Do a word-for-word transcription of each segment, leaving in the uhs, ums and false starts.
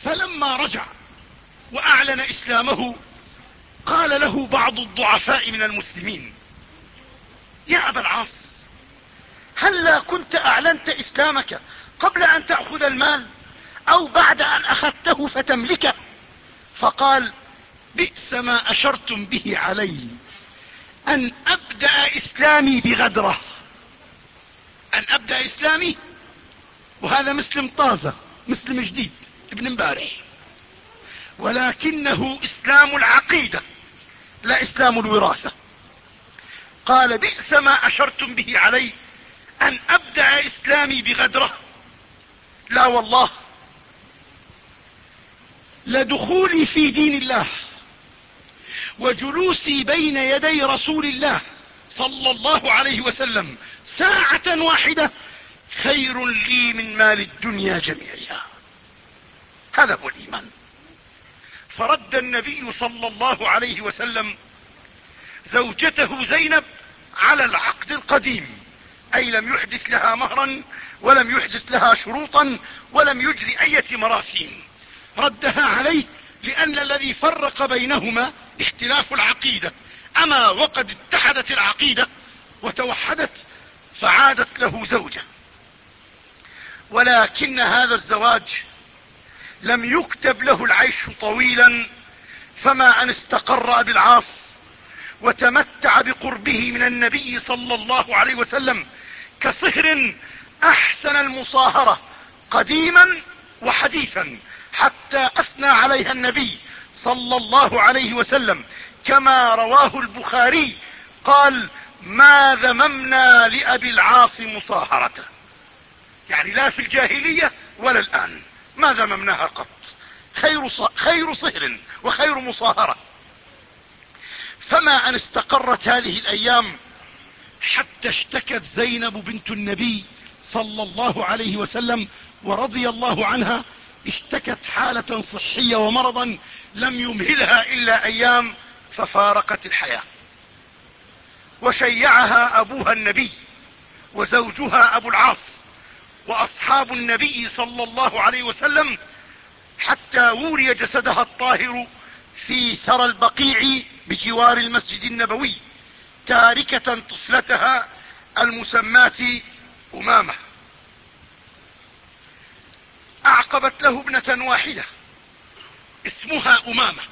فلما رجع وأعلن إسلامه قال له بعض الضعفاء من المسلمين: يا أبا العاص، هلا كنت أعلنت إسلامك قبل أن تأخذ المال أو بعد أن أخذته فتملكه؟ فقال: بئس ما أشرتم به علي أن أبدأ إسلامي بغدرة. أن أبدأ إسلامي، وهذا مسلم طازة، مسلم جديد ابن امبارح، ولكنه إسلام العقيدة لا إسلام الوراثة. قال: بئس ما أشرتم به علي أن أبدأ إسلامي بغدرة. لا والله، لدخولي في دين الله وجلوسي بين يدي رسول الله صلى الله عليه وسلم ساعة واحدة خير لي من مال الدنيا جميعها. هذا هو الإيمان. فرد النبي صلى الله عليه وسلم زوجته زينب على العقد القديم، أي لم يحدث لها مهرا ولم يحدث لها شروطا ولم يجري أي مراسيم، ردها عليه لأن الذي فرق بينهما اختلاف العقيدة، أما وقد اتحدت العقيدة وتوحدت فعادت له زوجة. ولكن هذا الزواج لم يكتب له العيش طويلا، فما أن استقر أبي العاص وتمتع بقربه من النبي صلى الله عليه وسلم كصهر أحسن المصاهرة قديما وحديثا، حتى أثنى عليها النبي صلى الله عليه وسلم كما رواه البخاري قال: ما ذممنا لأبي العاص مصاهرته، يعني لا في الجاهلية ولا الآن ما ذممناها قط. خير, خير صهر وخير مصاهرة. فما أن استقرت هذه الأيام حتى اشتكت زينب بنت النبي صلى الله عليه وسلم ورضي الله عنها، اشتكت حالة صحية ومرضا لم يمهلها إلا أيام ففارقت الحياة. وشيعها أبوها النبي وزوجها أبو العاص وأصحاب النبي صلى الله عليه وسلم حتى وري جسدها الطاهر في ثرى البقيع بجوار المسجد النبوي، تاركة طفلتها المسماة أمامة. أعقبت له ابنة واحدة اسمها أمامة،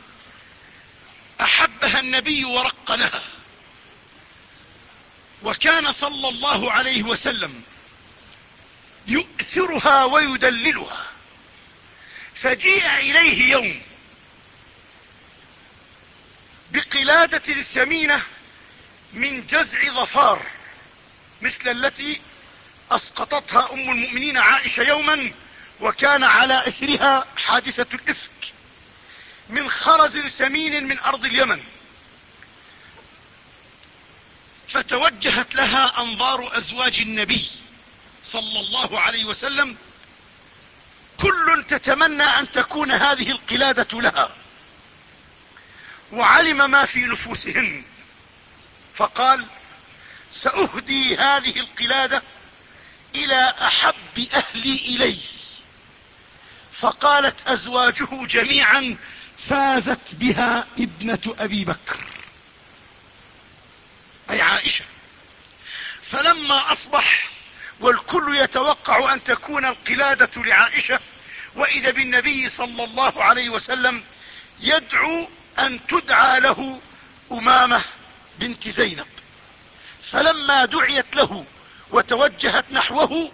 أحبها النبي ورق لها، وكان صلى الله عليه وسلم يؤثرها ويدللها. فجيء إليه يوم بقلادة ثمينة من جزع ظفار مثل التي أسقطتها أم المؤمنين عائشة يوما، وكان على إثرها حادثة الإفك، من خرز ثمين من أرض اليمن. فتوجهت لها أنظار أزواج النبي صلى الله عليه وسلم، كل تتمنى أن تكون هذه القلادة لها، وعلم ما في نفوسهن فقال: سأهدي هذه القلادة إلى أحب أهلي إلي. فقالت أزواجه جميعا: فازت بها ابنة أبي بكر، أي عائشة. فلما أصبح والكل يتوقع أن تكون القلادة لعائشة، وإذا بالنبي صلى الله عليه وسلم يدعو أن تدعى له أمامة بنت زينب. فلما دعيت له وتوجهت نحوه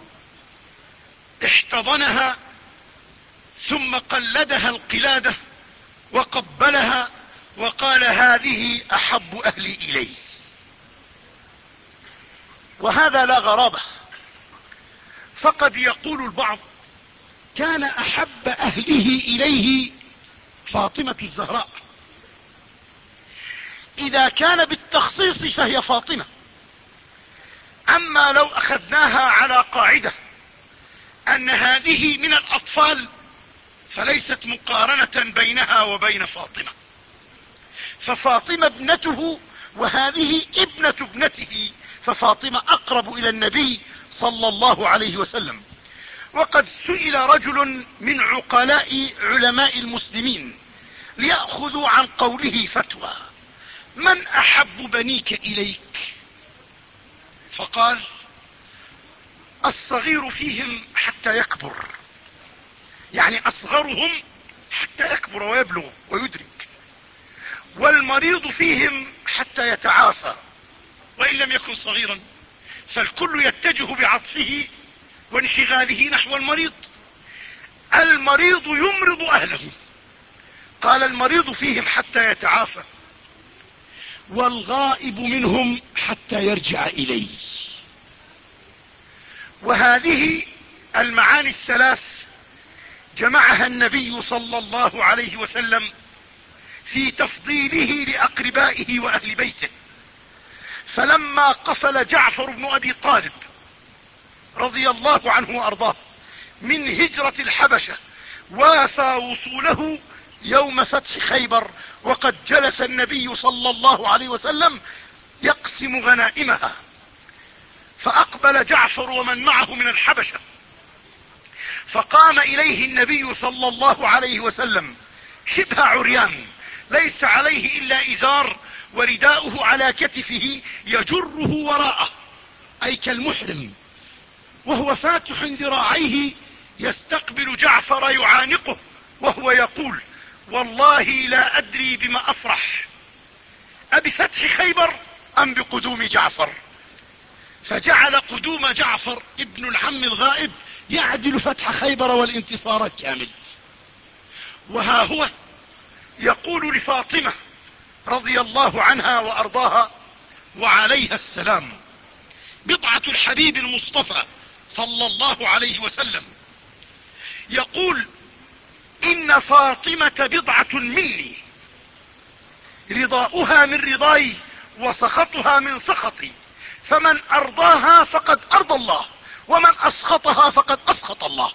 احتضنها ثم قلدها القلادة وقبلها وقال: هذه أحب أهلي إلي. وهذا لا غرابة، فقد يقول البعض: كان أحب أهله إليه فاطمة الزهراء. إذا كان بالتخصيص فهي فاطمة، أما لو أخذناها على قاعدة أن هذه من الأطفال فليست مقارنة بينها وبين فاطمة، ففاطمة ابنته وهذه ابنة ابنته، ففاطمة أقرب إلى النبي صلى الله عليه وسلم. وقد سئل رجل من عقلاء علماء المسلمين ليأخذوا عن قوله فتوى: من احب بنيك اليك؟ فقال: الصغير فيهم حتى يكبر، يعني اصغرهم حتى يكبر ويبلغ ويدرك، والمريض فيهم حتى يتعافى وان لم يكن صغيرا، فالكل يتجه بعطفه وانشغاله نحو المريض. المريض يمرض اهله، قال: المريض فيهم حتى يتعافى، والغائب منهم حتى يرجع الي. وهذه المعاني الثلاث جمعها النبي صلى الله عليه وسلم في تفضيله لاقربائه واهل بيته. فلما قفل جعفر بن ابي طالب رضي الله عنه وارضاه من هجرة الحبشة، وافى وصوله يوم فتح خيبر، وقد جلس النبي صلى الله عليه وسلم يقسم غنائمها، فاقبل جعفر ومن معه من الحبشة، فقام اليه النبي صلى الله عليه وسلم شبه عريان، ليس عليه الا ازار، ورداؤه على كتفه يجره وراءه اي كالمحرم، وهو فاتح ذراعيه يستقبل جعفر يعانقه، وهو يقول: والله لا ادري بما افرح، أبفتح خيبر ام بقدوم جعفر؟ فجعل قدوم جعفر ابن العم الغائب يعدل فتح خيبر والانتصار الكامل. وها هو يقول لفاطمة رضي الله عنها وارضاها وعليها السلام، بضعة الحبيب المصطفى صلى الله عليه وسلم، يقول: ان فاطمة بضعة مني، رضاؤها من رضاي وسخطها من سخطي، فمن ارضاها فقد ارضى الله، ومن اسخطها فقد اسخط الله.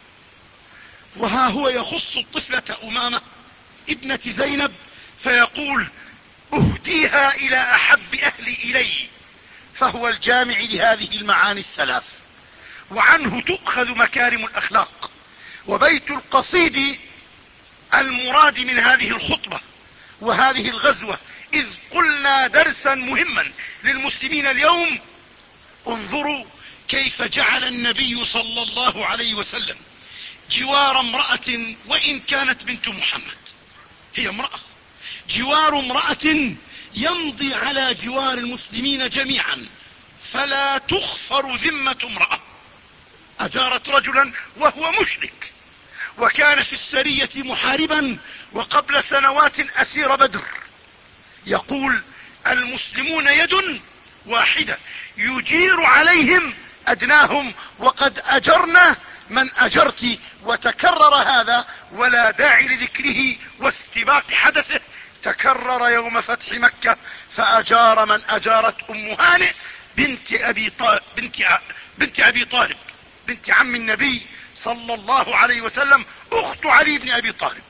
وها هو يخص الطفلة امامة ابنة زينب فيقول: اهديها الى احب اهلي الي، فهو الجامع لهذه المعاني الثلاث، وعنه تؤخذ مكارم الاخلاق. وبيت القصيد المراد من هذه الخطبة وهذه الغزوة، اذ قلنا درسا مهما للمسلمين اليوم: انظروا كيف جعل النبي صلى الله عليه وسلم جوار امرأة، وان كانت بنت محمد، هي امرأة، جوار امرأة يمضي على جوار المسلمين جميعا، فلا تخفر ذمة امرأة اجارت رجلا وهو مشرك، وكان في السرية محاربا، وقبل سنوات اسير بدر، يقول: المسلمون يد واحدة يجير عليهم ادناهم، وقد اجرنا من اجرت. وتكرر هذا ولا داعي لذكره واستباق حدثه، تكرر يوم فتح مكة، فاجار من اجارت ام هانئ بنت ابي طالب بنت, بنت ابي طالب بنت عم النبي صلى الله عليه وسلم، اخت علي بن ابي طالب،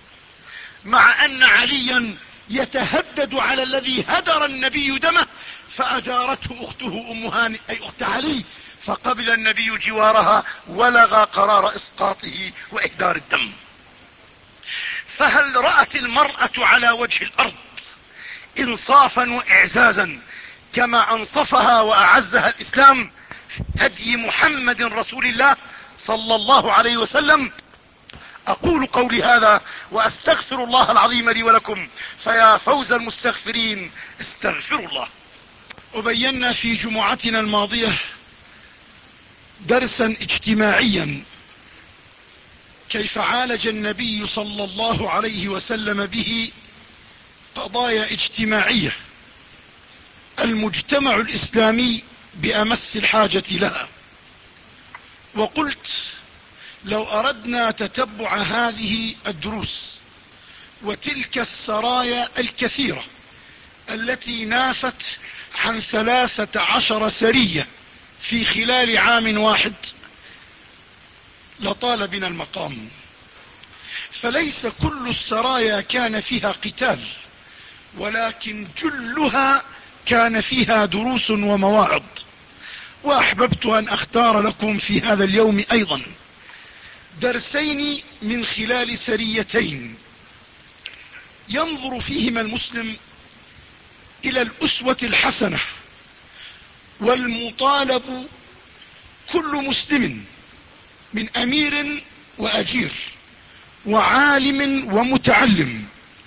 مع ان عليا يتهدد على الذي هدر النبي دمه، فاجارته اخته ام هانئ اي اخت علي، فقبل النبي جوارها ولغى قرار اسقاطه واهدار الدم. فهل رأت المرأة على وجه الارض انصافا واعزازا كما انصفها واعزها الاسلام هدي محمد رسول الله صلى الله عليه وسلم؟ اقول قولي هذا واستغفر الله العظيم لي ولكم، فيا فوز المستغفرين، استغفروا الله. وبينا في جمعتنا الماضية درسا اجتماعيا كيف عالج النبي صلى الله عليه وسلم به قضايا اجتماعية المجتمع الاسلامي بامس الحاجة لها. وقلت: لو اردنا تتبع هذه الدروس وتلك السرايا الكثيرة التي نافت عن ثلاثة عشر سرية في خلال عام واحد لطال بنا المقام. فليس كل السرايا كان فيها قتال، ولكن جلها كان فيها دروس ومواعظ، واحببت ان اختار لكم في هذا اليوم ايضا درسين من خلال سريتين ينظر فيهما المسلم الى الاسوة الحسنة، والمطالب كل مسلم من امير واجير وعالم ومتعلم،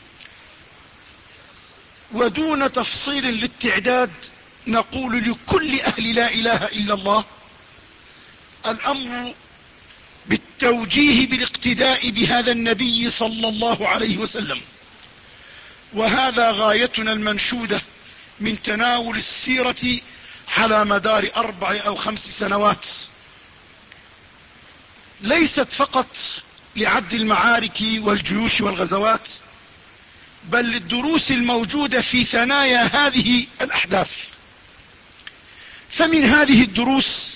ودون تفصيل للتعداد نقول لكل اهل لا اله الا الله الامر بالتوجيه بالاقتداء بهذا النبي صلى الله عليه وسلم. وهذا غايتنا المنشودة من تناول السيرة على مدار اربع او خمس سنوات، ليست فقط لعد المعارك والجيوش والغزوات، بل للدروس الموجودة في ثنايا هذه الاحداث. فمن هذه الدروس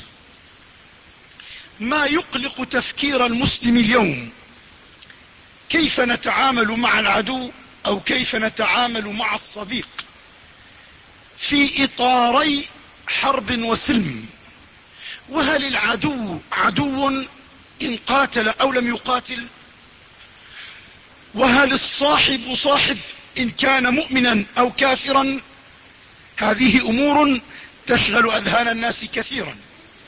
ما يقلق تفكير المسلم اليوم، كيف نتعامل مع العدو او كيف نتعامل مع الصديق في اطاري حرب وسلم. وهل العدو عدو ان قاتل او لم يقاتل؟ وهل الصاحب صاحب ان كان مؤمنا او كافرا؟ هذه امور تشغل اذهان الناس كثيرا،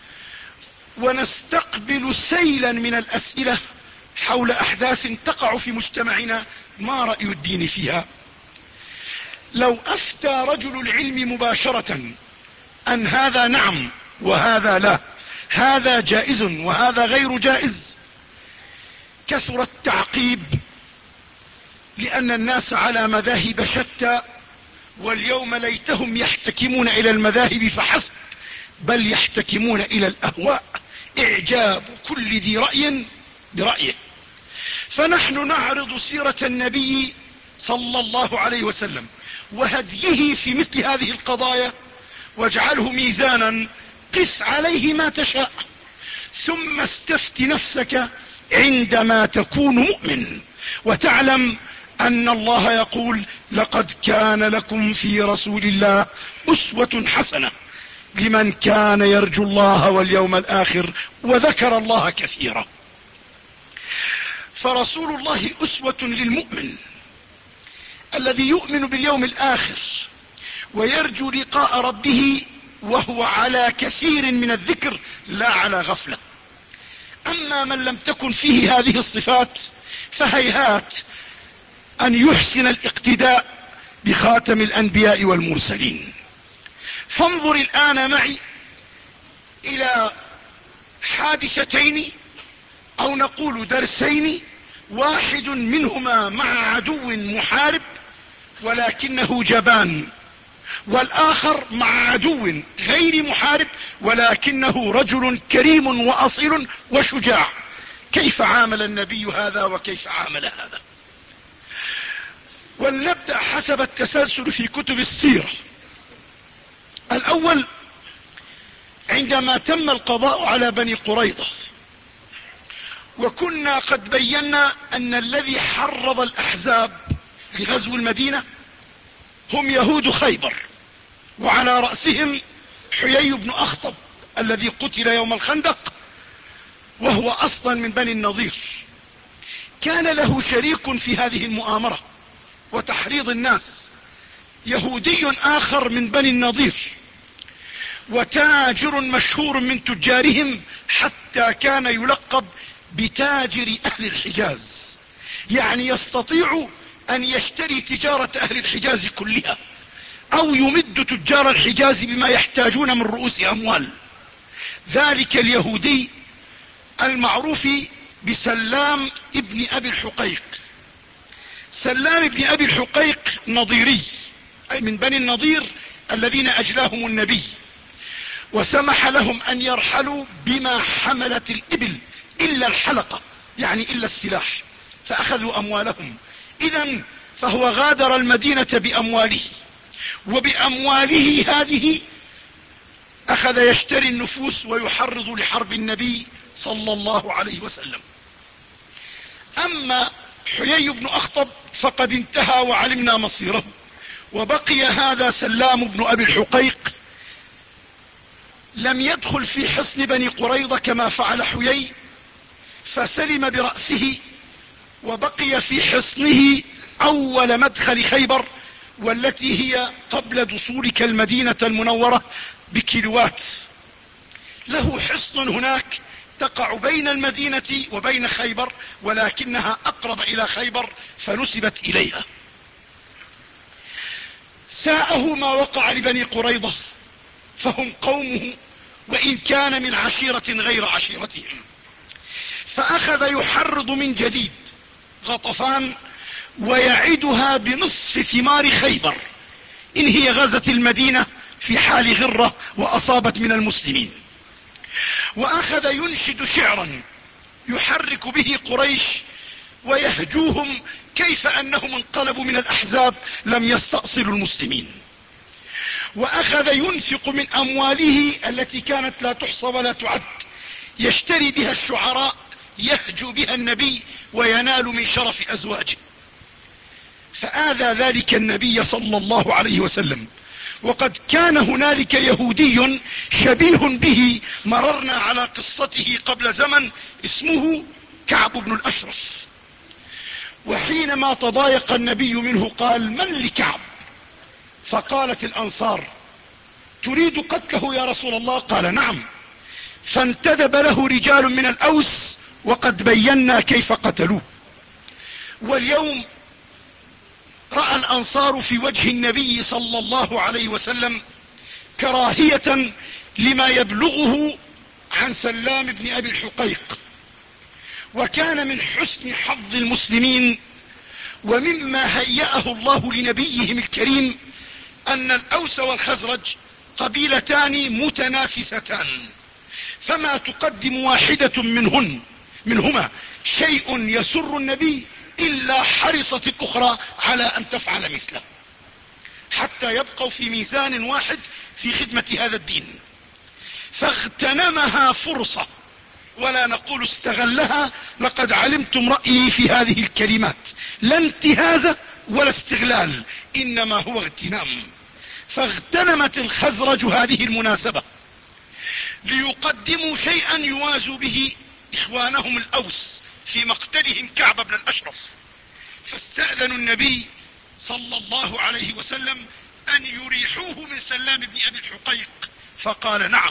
ونستقبل سيلا من الاسئلة حول احداث تقع في مجتمعنا. ما رأي الدين فيها؟ لو افتى رجل العلم مباشرة ان هذا نعم وهذا لا، هذا جائز وهذا غير جائز، كثر التعقيب، لان الناس على مذاهب شتى، واليوم ليتهم يحتكمون الى المذاهب فحسب، بل يحتكمون الى الاهواء، اعجاب كل ذي رأي برأيه. فنحن نعرض سيرة النبي صلى الله عليه وسلم وهديه في مثل هذه القضايا، واجعله ميزانا قس عليه ما تشاء، ثم استفت نفسك عندما تكون مؤمن وتعلم ان الله يقول: لقد كان لكم في رسول الله اسوة حسنة لمن كان يرجو الله واليوم الاخر وذكر الله كثيرا. فرسول الله اسوة للمؤمن الذي يؤمن باليوم الاخر ويرجو لقاء ربه وهو على كثير من الذكر لا على غفلة. اما من لم تكن فيه هذه الصفات فهيهات ان يحسن الاقتداء بخاتم الانبياء والمرسلين. فانظر الان معي الى حادثتين او نقول درسين، واحد منهما مع عدو محارب ولكنه جبان، والاخر مع عدو غير محارب ولكنه رجل كريم واصيل وشجاع. كيف عامل النبي هذا وكيف عامل هذا؟ ولنبدأ حسب التسلسل في كتب السيرة. الاول، عندما تم القضاء على بني قريظة، وكنا قد بينا ان الذي حرض الاحزاب لغزو المدينة هم يهود خيبر، وعلى رأسهم حيي بن اخطب الذي قتل يوم الخندق، وهو اصلا من بني النضير. كان له شريك في هذه المؤامرة وتحريض الناس، يهودي اخر من بني النضير، وتاجر مشهور من تجارهم، حتى كان يلقب بتاجر اهل الحجاز، يعني يستطيع ان يشتري تجارة اهل الحجاز كلها، او يمد تجار الحجاز بما يحتاجون من رؤوس اموال. ذلك اليهودي المعروف بسلام ابن ابي الحقيق. سلام ابن ابي الحقيق نضيري، اي من بني النضير الذين اجلاهم النبي، وسمح لهم ان يرحلوا بما حملت الابل الا الحلقة، يعني الا السلاح، فاخذوا اموالهم. اذا فهو غادر المدينة بامواله، وبامواله هذه اخذ يشتري النفوس ويحرض لحرب النبي صلى الله عليه وسلم. اما حيي بن اخطب فقد انتهى وعلمنا مصيره، وبقي هذا سلام بن ابي الحقيق. لم يدخل في حصن بني قريظة كما فعل حيي، فسلم برأسه وبقي في حصنه أول مدخل خيبر، والتي هي قبل دخولك المدينة المنورة بكيلوات. له حصن هناك تقع بين المدينة وبين خيبر، ولكنها أقرب إلى خيبر فنسبت إليها. ساءه ما وقع لبني قريظة، فهم قومه وإن كان من عشيرة غير عشيرتهم، فأخذ يحرض من جديد غطفان ويعدها بنصف ثمار خيبر إن هي غزت المدينة في حال غرة وأصابت من المسلمين. وأخذ ينشد شعرا يحرك به قريش ويهجوهم كيف أنهم انقلبوا من الأحزاب لم يستأصلوا المسلمين. وأخذ ينفق من أمواله التي كانت لا تحصى ولا تعد، يشتري بها الشعراء يهجو بها النبي وينال من شرف أزواجه. فآذى ذلك النبي صلى الله عليه وسلم، وقد كان هنالك يهودي شبيه به مررنا على قصته قبل زمن اسمه كعب بن الأشرف. وحينما تضايق النبي منه قال: من لكعب؟ فقالت الأنصار: تريد قتله يا رسول الله؟ قال: نعم. فانتدب له رجال من الأوس وقد بينا كيف قتلوه. واليوم رأى الأنصار في وجه النبي صلى الله عليه وسلم كراهية لما يبلغه عن سلام بن أبي الحقيق. وكان من حسن حظ المسلمين ومما هيأه الله لنبيهم الكريم أن الأوس والخزرج قبيلتان متنافستان، فما تقدم واحدة منهن منهما شيء يسر النبي إلا حرصت الأخرى على أن تفعل مثله، حتى يبقوا في ميزان واحد في خدمة هذا الدين. فاغتنمها فرصة، ولا نقول استغلها، لقد علمتم رأيي في هذه الكلمات، لا انتهاز ولا استغلال، إنما هو اغتنام. فاغتنمت الخزرج هذه المناسبة ليقدموا شيئا يوازوا به إخوانهم الأوس في مقتلهم كعب بن الأشرف. فاستأذنوا النبي صلى الله عليه وسلم أن يريحوه من سلام بن أبي الحقيق، فقال: نعم.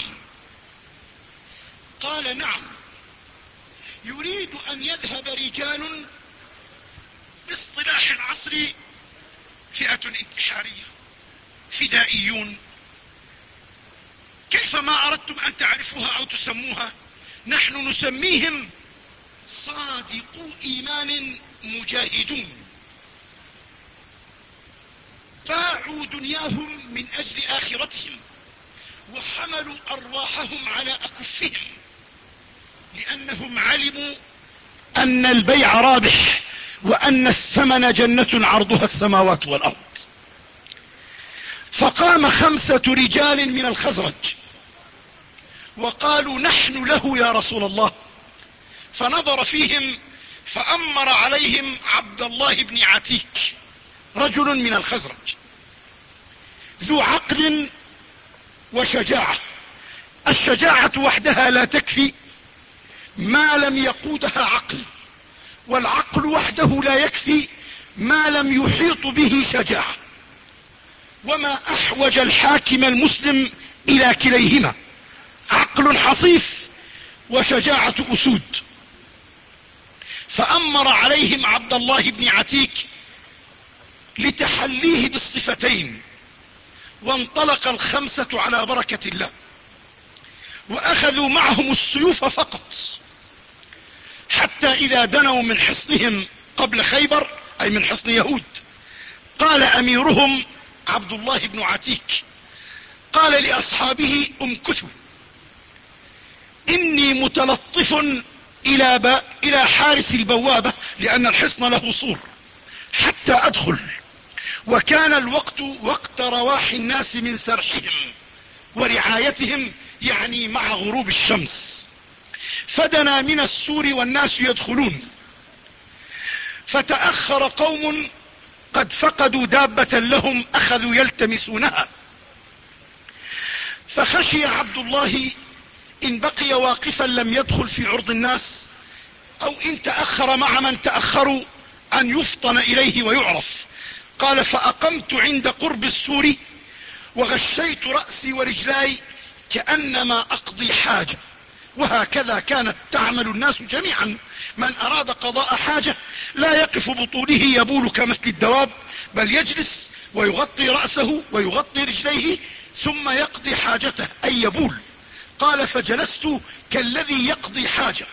قال: نعم. يريد أن يذهب رجال باصطلاح العصر فئة انتحارية، فدائيون، كيفما أردتم أن تعرفوها أو تسموها، نحن نسميهم صادقو إيمان مجاهدون، باعوا دنياهم من أجل آخرتهم وحملوا أرواحهم على أكفهم، لأنهم علموا أن البيع رابح وأن الثمن جنة عرضها السماوات والأرض. فقام خمسة رجال من الخزرج وقالوا: نحن له يا رسول الله. فنظر فيهم فأمر عليهم عبد الله بن عتيك، رجل من الخزرج ذو عقل وشجاعة. الشجاعة وحدها لا تكفي ما لم يقودها عقل، والعقل وحده لا يكفي ما لم يحيط به شجاعة. وما أحوج الحاكم المسلم إلى كليهما، عقل حصيف وشجاعة أسود. فأمر عليهم عبد الله بن عتيك لتحليه بالصفتين، وانطلق الخمسة على بركة الله، وأخذوا معهم السيوف فقط، حتى إذا دنوا من حصنهم قبل خيبر، أي من حصن يهود، قال أميرهم عبد الله بن عتيك، قال لأصحابه: امكثوا، إني متلطف إلى, ب... إلى حارس البوابة، لأن الحصن له سور، حتى أدخل. وكان الوقت وقت رواح الناس من سرحهم ورعايتهم، يعني مع غروب الشمس. فدنا من السور والناس يدخلون، فتأخر قوم قد فقدوا دابة لهم أخذوا يلتمسونها. فخشي عبد الله إن بقي واقفا لم يدخل في عرض الناس او ان تأخر مع من تأخروا ان يفطن اليه ويعرف. قال فاقمت عند قرب السور وغشيت رأسي ورجلاي كأنما اقضي حاجة. وهكذا كانت تعمل الناس جميعا. من اراد قضاء حاجة لا يقف بطوله يبول كمثل الدواب، بل يجلس ويغطي رأسه ويغطي رجليه ثم يقضي حاجته اي يبول. قال فجلست كالذي يقضي حاجة.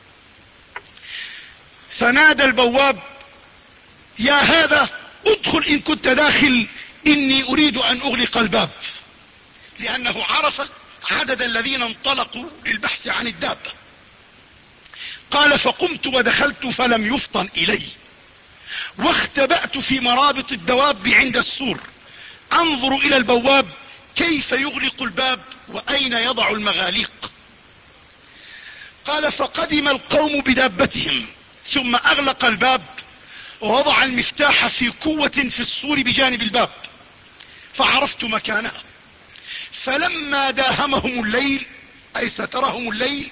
فنادى البواب يا هذا ادخل ان كنت داخل، اني اريد ان اغلق الباب، لانه عرف عدد الذين انطلقوا للبحث عن الدابة. قال فقمت ودخلت فلم يفطن الي، واختبأت في مرابط الدواب عند السور انظر الى البواب كيف يغلق الباب واين يضع المغاليق. قال فقدم القوم بدابتهم ثم اغلق الباب ووضع المفتاح في قوة في السور بجانب الباب، فعرفت مكانها. فلما داهمهم الليل اي سترهم الليل،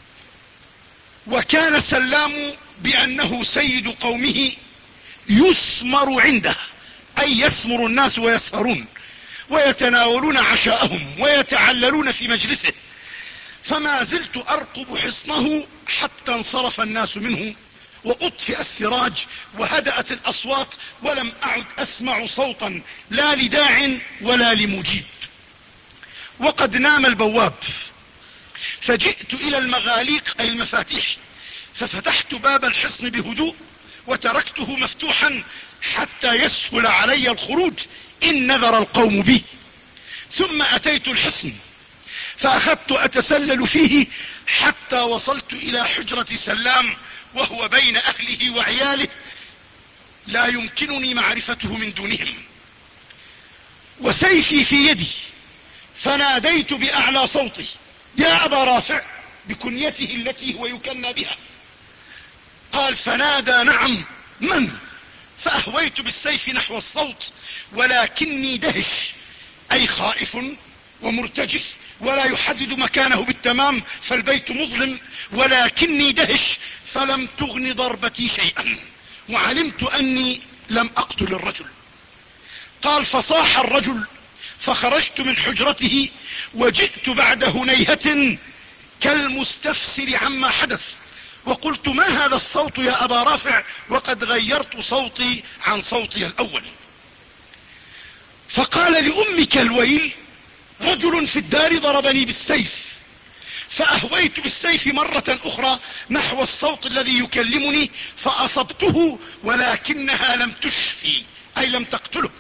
وكان سلام بانه سيد قومه يسمر عنده اي يسمر الناس ويسهرون ويتناولون عشاءهم ويتعللون في مجلسه، فما زلت ارقب حصنه حتى انصرف الناس منه واطفئ السراج وهدأت الاصوات، ولم اعد اسمع صوتا لا لداع ولا لمجيب. وقد نام البواب، فجئت الى المغاليق اي المفاتيح، ففتحت باب الحصن بهدوء وتركته مفتوحا حتى يسهل علي الخروج ان نذر القوم بي. ثم اتيت الحصن فاخذت اتسلل فيه حتى وصلت الى حجرة سلام وهو بين اهله وعياله لا يمكنني معرفته من دونهم، وسيفي في يدي، فناديت باعلى صوتي يا ابا رافع بكنيته التي هو يكنى بها. قال فنادى نعم من؟ فاهويت بالسيف نحو الصوت ولكني دهش اي خائف ومرتجف ولا يحدد مكانه بالتمام، فالبيت مظلم، ولكني دهش فلم تغن ضربتي شيئا وعلمت اني لم اقتل الرجل. قال فصاح الرجل فخرجت من حجرته وجئت بعد هنيهة كالمستفسر عما حدث، وقلت ما هذا الصوت يا ابا رافع وقد غيرت صوتي عن صوتي الاول. فقال لامك الويل رجل في الدار ضربني بالسيف. فاهويت بالسيف مرة اخرى نحو الصوت الذي يكلمني فاصبته ولكنها لم تشفي اي لم تقتله،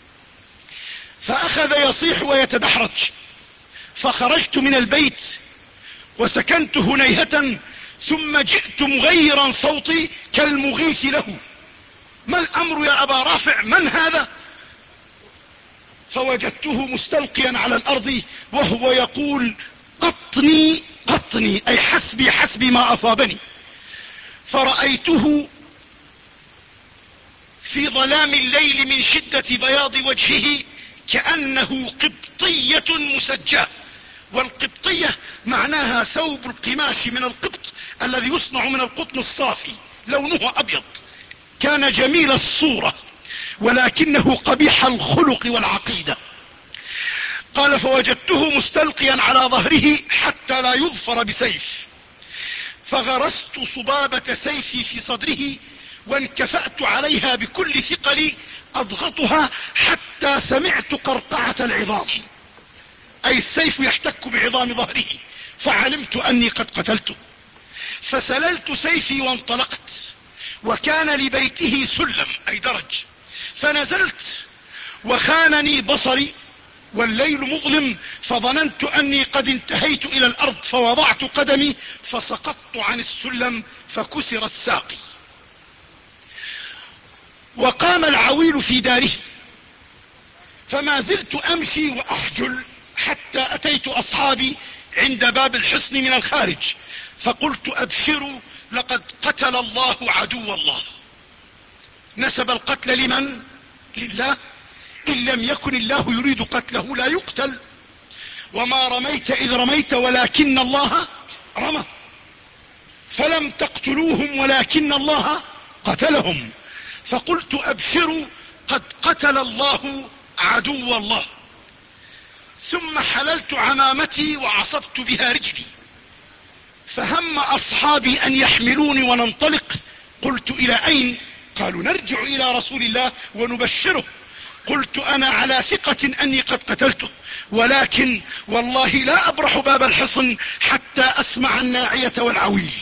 فاخذ يصيح ويتدحرج. فخرجت من البيت وسكنت هنيهة ثم جئت مغيرا صوتي كالمغيث له ما الامر يا ابا رافع من هذا؟ فوجدته مستلقيا على الارض وهو يقول قطني قطني اي حسبي حسبي ما اصابني. فرأيته في ظلام الليل من شدة بياض وجهه كأنه قبطية مسجاة، والقبطية معناها ثوب القماش من القبط الذي يصنع من القطن الصافي، لونه ابيض. كان جميل الصورة ولكنه قبيح الخلق والعقيدة. قال فوجدته مستلقيا على ظهره حتى لا يظفر بسيف، فغرست صبابة سيفي في صدره وانكفأت عليها بكل ثقلي اضغطها حتى سمعت قرقعة العظام اي السيف يحتك بعظام ظهره، فعلمت اني قد قتلته. فسللت سيفي وانطلقت، وكان لبيته سلم اي درج، فنزلت وخانني بصري والليل مظلم، فظننت اني قد انتهيت الى الارض، فوضعت قدمي فسقطت عن السلم فكسرت ساقي. وقام العويل في داره، فما زلت امشي واحجل حتى اتيت اصحابي عند باب الحصن من الخارج، فقلت ابشروا لقد قتل الله عدو الله. نسب القتل لمن؟ لله. ان لم يكن الله يريد قتله لا يقتل. وما رميت اذ رميت ولكن الله رمى. فلم تقتلوهم ولكن الله قتلهم. فقلت أبشروا قد قتل الله عدو الله. ثم حللت عمامتي وعصبت بها رجلي، فهم أصحابي أن يحملوني وننطلق. قلت إلى أين؟ قالوا نرجع إلى رسول الله ونبشره. قلت أنا على ثقة أني قد قتلته، ولكن والله لا أبرح باب الحصن حتى أسمع الناعية والعويل.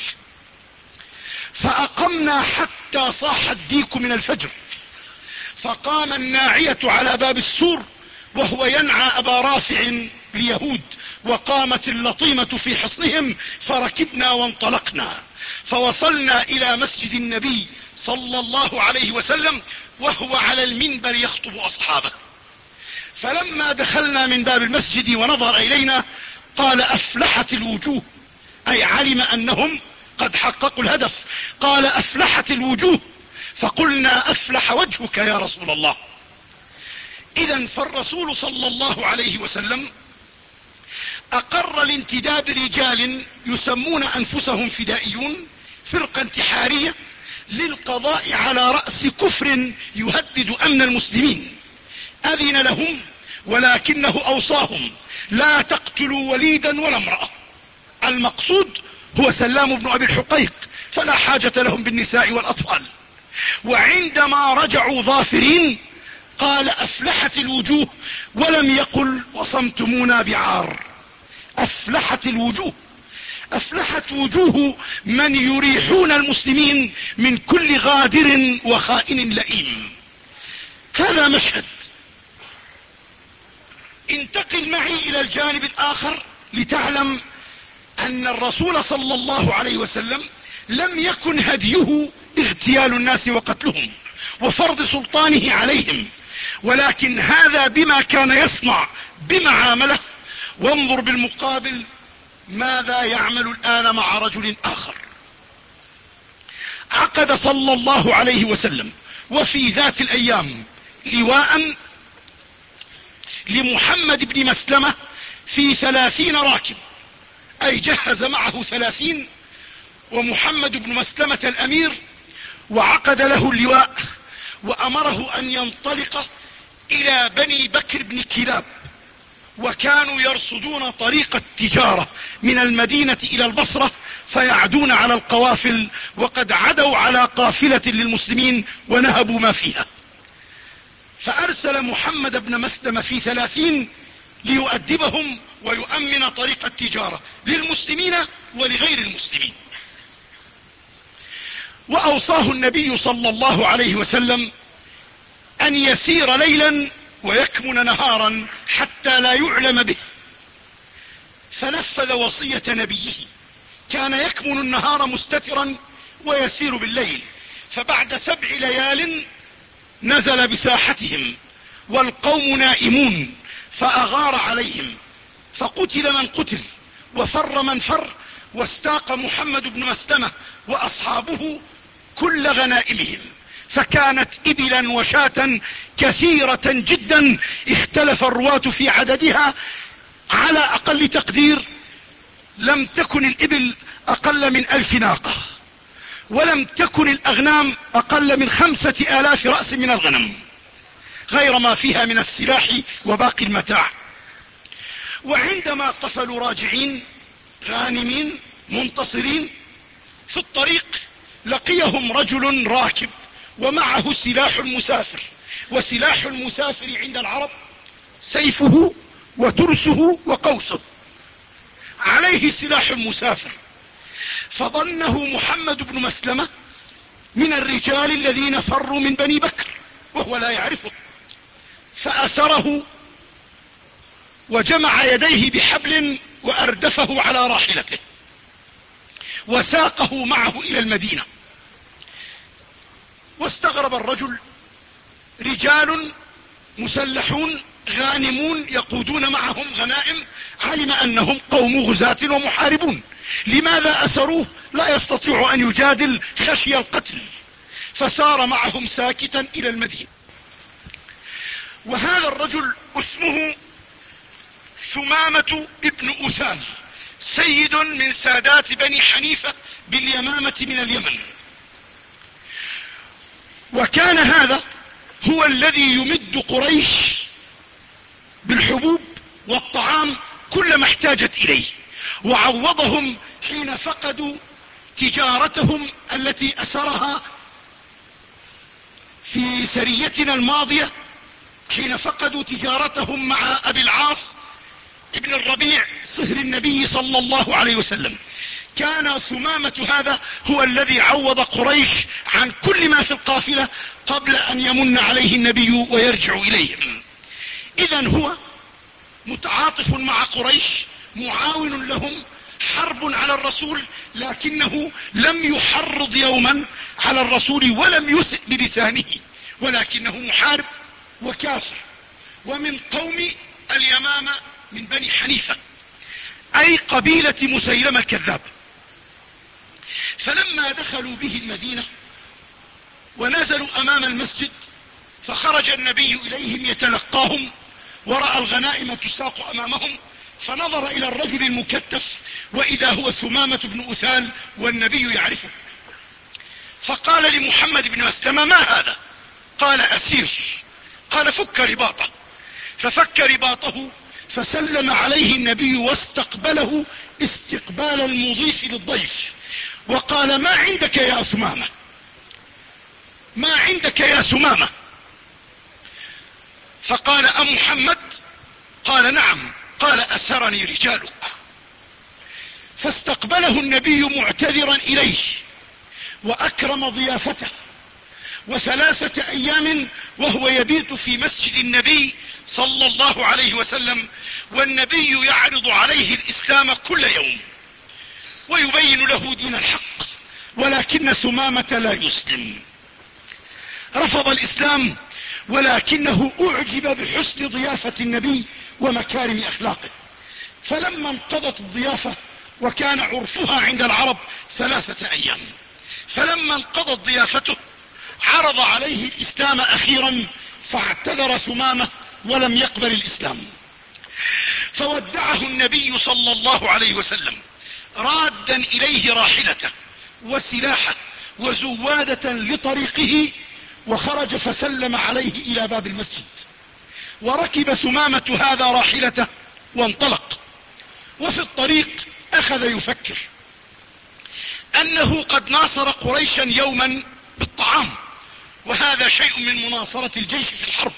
فأقمنا حتى صاح الديك من الفجر، فقام الناعية على باب السور وهو ينعى أبا رافع ليهود، وقامت اللطيمة في حصنهم، فركبنا وانطلقنا، فوصلنا إلى مسجد النبي صلى الله عليه وسلم وهو على المنبر يخطب أصحابه. فلما دخلنا من باب المسجد ونظر إلينا قال أفلحت الوجوه، أي علم أنهم قد حققوا الهدف. قال أفلحت الوجوه. فقلنا أفلح وجهك يا رسول الله. إذن فالرسول صلى الله عليه وسلم أقر الانتداب رجال يسمون أنفسهم فدائيون، فرقة انتحارية للقضاء على رأس كفر يهدد أمن المسلمين. أذن لهم ولكنه أوصاهم لا تقتلوا وليدا ولا امرأة. المقصود هو سلام بن أبي الحقيق، فلا حاجة لهم بالنساء والأطفال. وعندما رجعوا ظافرين قال أفلحت الوجوه، ولم يقل وصمتمونا بعار. أفلحت الوجوه، أفلحت وجوه من يريحون المسلمين من كل غادر وخائن لئيم. هذا مشهد. انتقل معي إلى الجانب الآخر لتعلم أن الرسول صلى الله عليه وسلم لم يكن هديه اغتيال الناس وقتلهم وفرض سلطانه عليهم، ولكن هذا بما كان يصنع بمعامله. وانظر بالمقابل ماذا يعمل الآن مع رجل آخر. عقد صلى الله عليه وسلم وفي ذات الأيام لواء لمحمد بن مسلمة في ثلاثين راكب، أي جهز معه ثلاثين ومحمد بن مسلمة الأمير، وعقد له اللواء وأمره أن ينطلق إلى بني بكر بن كلاب، وكانوا يرصدون طريق التجارة من المدينة إلى البصرة فيعدون على القوافل، وقد عدوا على قافلة للمسلمين ونهبوا ما فيها. فأرسل محمد بن مسلمة في ثلاثين ليؤدبهم ويؤمن طريق التجارة للمسلمين ولغير المسلمين. وأوصاه النبي صلى الله عليه وسلم أن يسير ليلا ويكمن نهارا حتى لا يعلم به، فنفذ وصية نبيه، كان يكمن النهار مستترا ويسير بالليل. فبعد سبع ليال نزل بساحتهم والقوم نائمون، فأغار عليهم، فقتل من قتل وفر من فر، واستاق محمد بن مسلمة وأصحابه كل غنائمهم، فكانت إبلا وشاة كثيرة جدا، اختلف الرواة في عددها. على أقل تقدير لم تكن الإبل أقل من ألف ناقة، ولم تكن الأغنام أقل من خمسة آلاف رأس من الغنم، غير ما فيها من السلاح وباقي المتاع. وعندما قفلوا راجعين غانمين منتصرين في الطريق، لقيهم رجل راكب ومعه سلاح المسافر. وسلاح المسافر عند العرب سيفه وترسه وقوسه، عليه سلاح المسافر. فظنه محمد بن مسلمة من الرجال الذين فروا من بني بكر وهو لا يعرفه، فأسره وجمع يديه بحبل وأردفه على راحلته وساقه معه إلى المدينة. واستغرب الرجل، رجال مسلحون غانمون يقودون معهم غنائم، علم أنهم قوم غزاة ومحاربون، لماذا أسروه؟ لا يستطيع أن يجادل، خشي القتل، فسار معهم ساكتا إلى المدينة. وهذا الرجل اسمه ثمامة ابن أثال، سيد من سادات بني حنيفة باليمامة من اليمن، وكان هذا هو الذي يمد قريش بالحبوب والطعام كلما احتاجت اليه، وعوضهم حين فقدوا تجارتهم التي اسرها في سريتنا الماضية، حين فقدوا تجارتهم مع ابي العاص ابن الربيع صهر النبي صلى الله عليه وسلم. كان ثمامة هذا هو الذي عوض قريش عن كل ما في القافلة قبل ان يمن عليه النبي ويرجع اليهم. اذا هو متعاطف مع قريش، معاون لهم، حرب على الرسول، لكنه لم يحرض يوما على الرسول ولم يسئ بلسانه، ولكنه محارب وكافر، ومن قوم اليمامة من بني حنيفة، اي قبيلة مسيلمة الكذاب. فلما دخلوا به المدينة ونزلوا امام المسجد، فخرج النبي اليهم يتلقاهم، ورأى الغنائم تساق امامهم، فنظر الى الرجل المكتف واذا هو ثمامة بن أثال والنبي يعرفه، فقال لمحمد بن مسلمة: ما هذا؟ قال: اسير. قال: فك رباطه. ففك رباطه، فسلم عليه النبي واستقبله استقبال المضيف للضيف، وقال: ما عندك يا ثمامة؟ ما عندك يا ثمامة؟ فقال: أم محمد؟ قال: نعم. قال: أسرني رجالك. فاستقبله النبي معتذرا إليه وأكرم ضيافته، وثلاثة أيام وهو يبيت في مسجد النبي صلى الله عليه وسلم، والنبي يعرض عليه الإسلام كل يوم ويبين له دين الحق، ولكن ثمامة لا يسلم، رفض الإسلام، ولكنه أعجب بحسن ضيافة النبي ومكارم أخلاقه. فلما انقضت الضيافة، وكان عرفها عند العرب ثلاثة أيام، فلما انقضت ضيافته عرض عليه الإسلام أخيرا، فاعتذر ثمامة ولم يقبل الإسلام، فودعه النبي صلى الله عليه وسلم رادا إليه راحلته وسلاحه وزوادة لطريقه، وخرج فسلم عليه إلى باب المسجد، وركب ثمامة هذا راحلته وانطلق. وفي الطريق أخذ يفكر أنه قد ناصر قريشا يوما بالطعام، وهذا شيء من مناصرة الجيش في الحرب،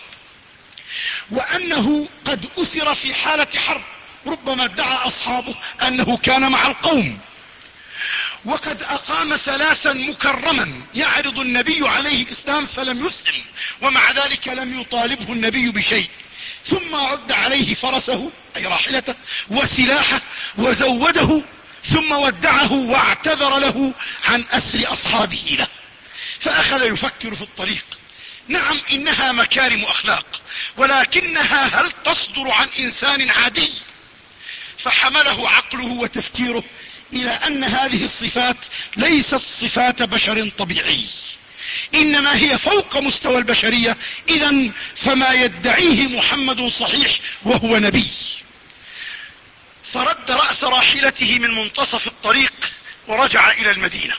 وأنه قد أسر في حالة حرب، ربما ادعى أصحابه أنه كان مع القوم، وقد أقام ثلاثا مكرما يعرض النبي عليه الإسلام فلم يسلم، ومع ذلك لم يطالبه النبي بشيء، ثم عد عليه فرسه أي راحلته وسلاحه وزوده، ثم ودعه واعتذر له عن أسر أصحابه له. فأخذ يفكر في الطريق، نعم إنها مكارم أخلاق، ولكنها هل تصدر عن إنسان عادي؟ فحمله عقله وتفكيره إلى أن هذه الصفات ليست صفات بشر طبيعي، إنما هي فوق مستوى البشرية، إذن فما يدعيه محمد صحيح وهو نبي. فرد رأس راحلته من منتصف الطريق ورجع إلى المدينة،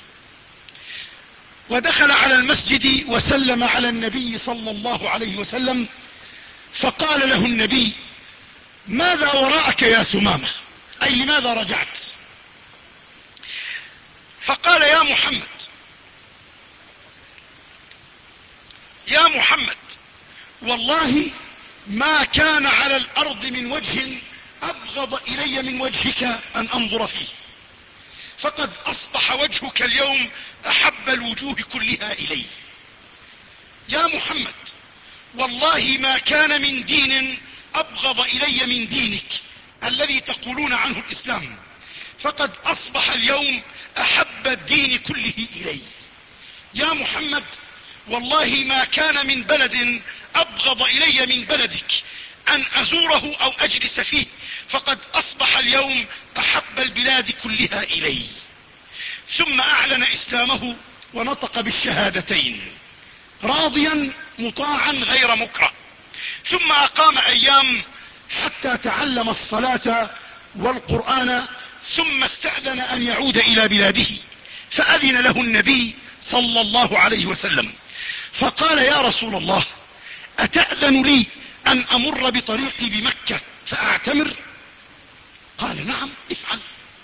ودخل على المسجد وسلم على النبي صلى الله عليه وسلم، فقال له النبي: ماذا وراءك يا ثمامة؟ أي لماذا رجعت؟ فقال: يا محمد يا محمد والله ما كان على الأرض من وجه أبغض إلي من وجهك أن أنظر فيه، فقد أصبح وجهك اليوم أحب الوجوه كلها إلي. يا محمد والله ما كان من دين أبغض إلي من دينك الذي تقولون عنه الإسلام، فقد أصبح اليوم أحب الدين كله إلي. يا محمد والله ما كان من بلد أبغض إلي من بلدك أن أزوره أو أجلس فيه، فقد أصبح اليوم أحب البلاد كلها إلي. ثم أعلن إسلامه ونطق بالشهادتين راضيا مطاعا غير مكره، ثم أقام أيام حتى تعلم الصلاة والقرآن، ثم استأذن أن يعود إلى بلاده، فأذن له النبي صلى الله عليه وسلم، فقال: يا رسول الله، أتأذن لي أن أمر بطريقي بمكة فأعتمر؟ قال: نعم، افعل.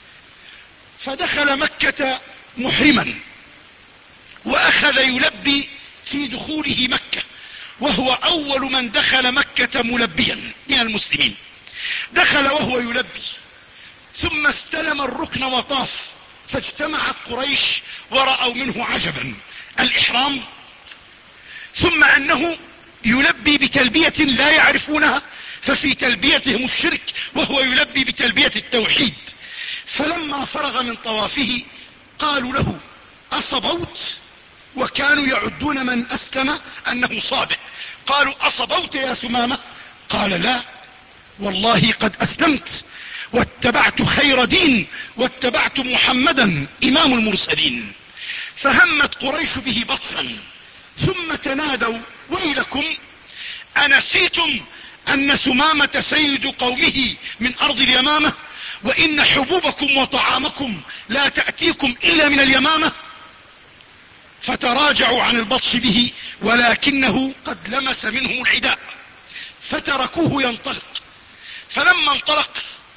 فدخل مكة محرما، وأخذ يلبي في دخوله مكة، وهو أول من دخل مكة ملبيا من المسلمين. دخل وهو يلبي، ثم استلم الركن وطاف، فاجتمعت قريش ورأوا منه عجبا الإحرام، ثم أنه يلبي بتلبية لا يعرفونها، ففي تلبيتهم الشرك وهو يلبي بتلبية التوحيد. فلما فرغ من طوافه قالوا له: أصبوت؟ وكانوا يعدون من أسلم أنه صابئ. قالوا: أصبوت يا ثمامة؟ قال: لا والله، قد أسلمت واتبعت خير دين، واتبعت محمدا إمام المرسلين. فهمت قريش به بطفا، ثم تنادوا: ويلكم، أنسيتم أن ثمامة سيد قومه من أرض اليمامة، وإن حبوبكم وطعامكم لا تأتيكم إلا من اليمامة؟ فتراجعوا عن البطش به، ولكنه قد لمس منهم العداء، فتركوه ينطلق. فلما انطلق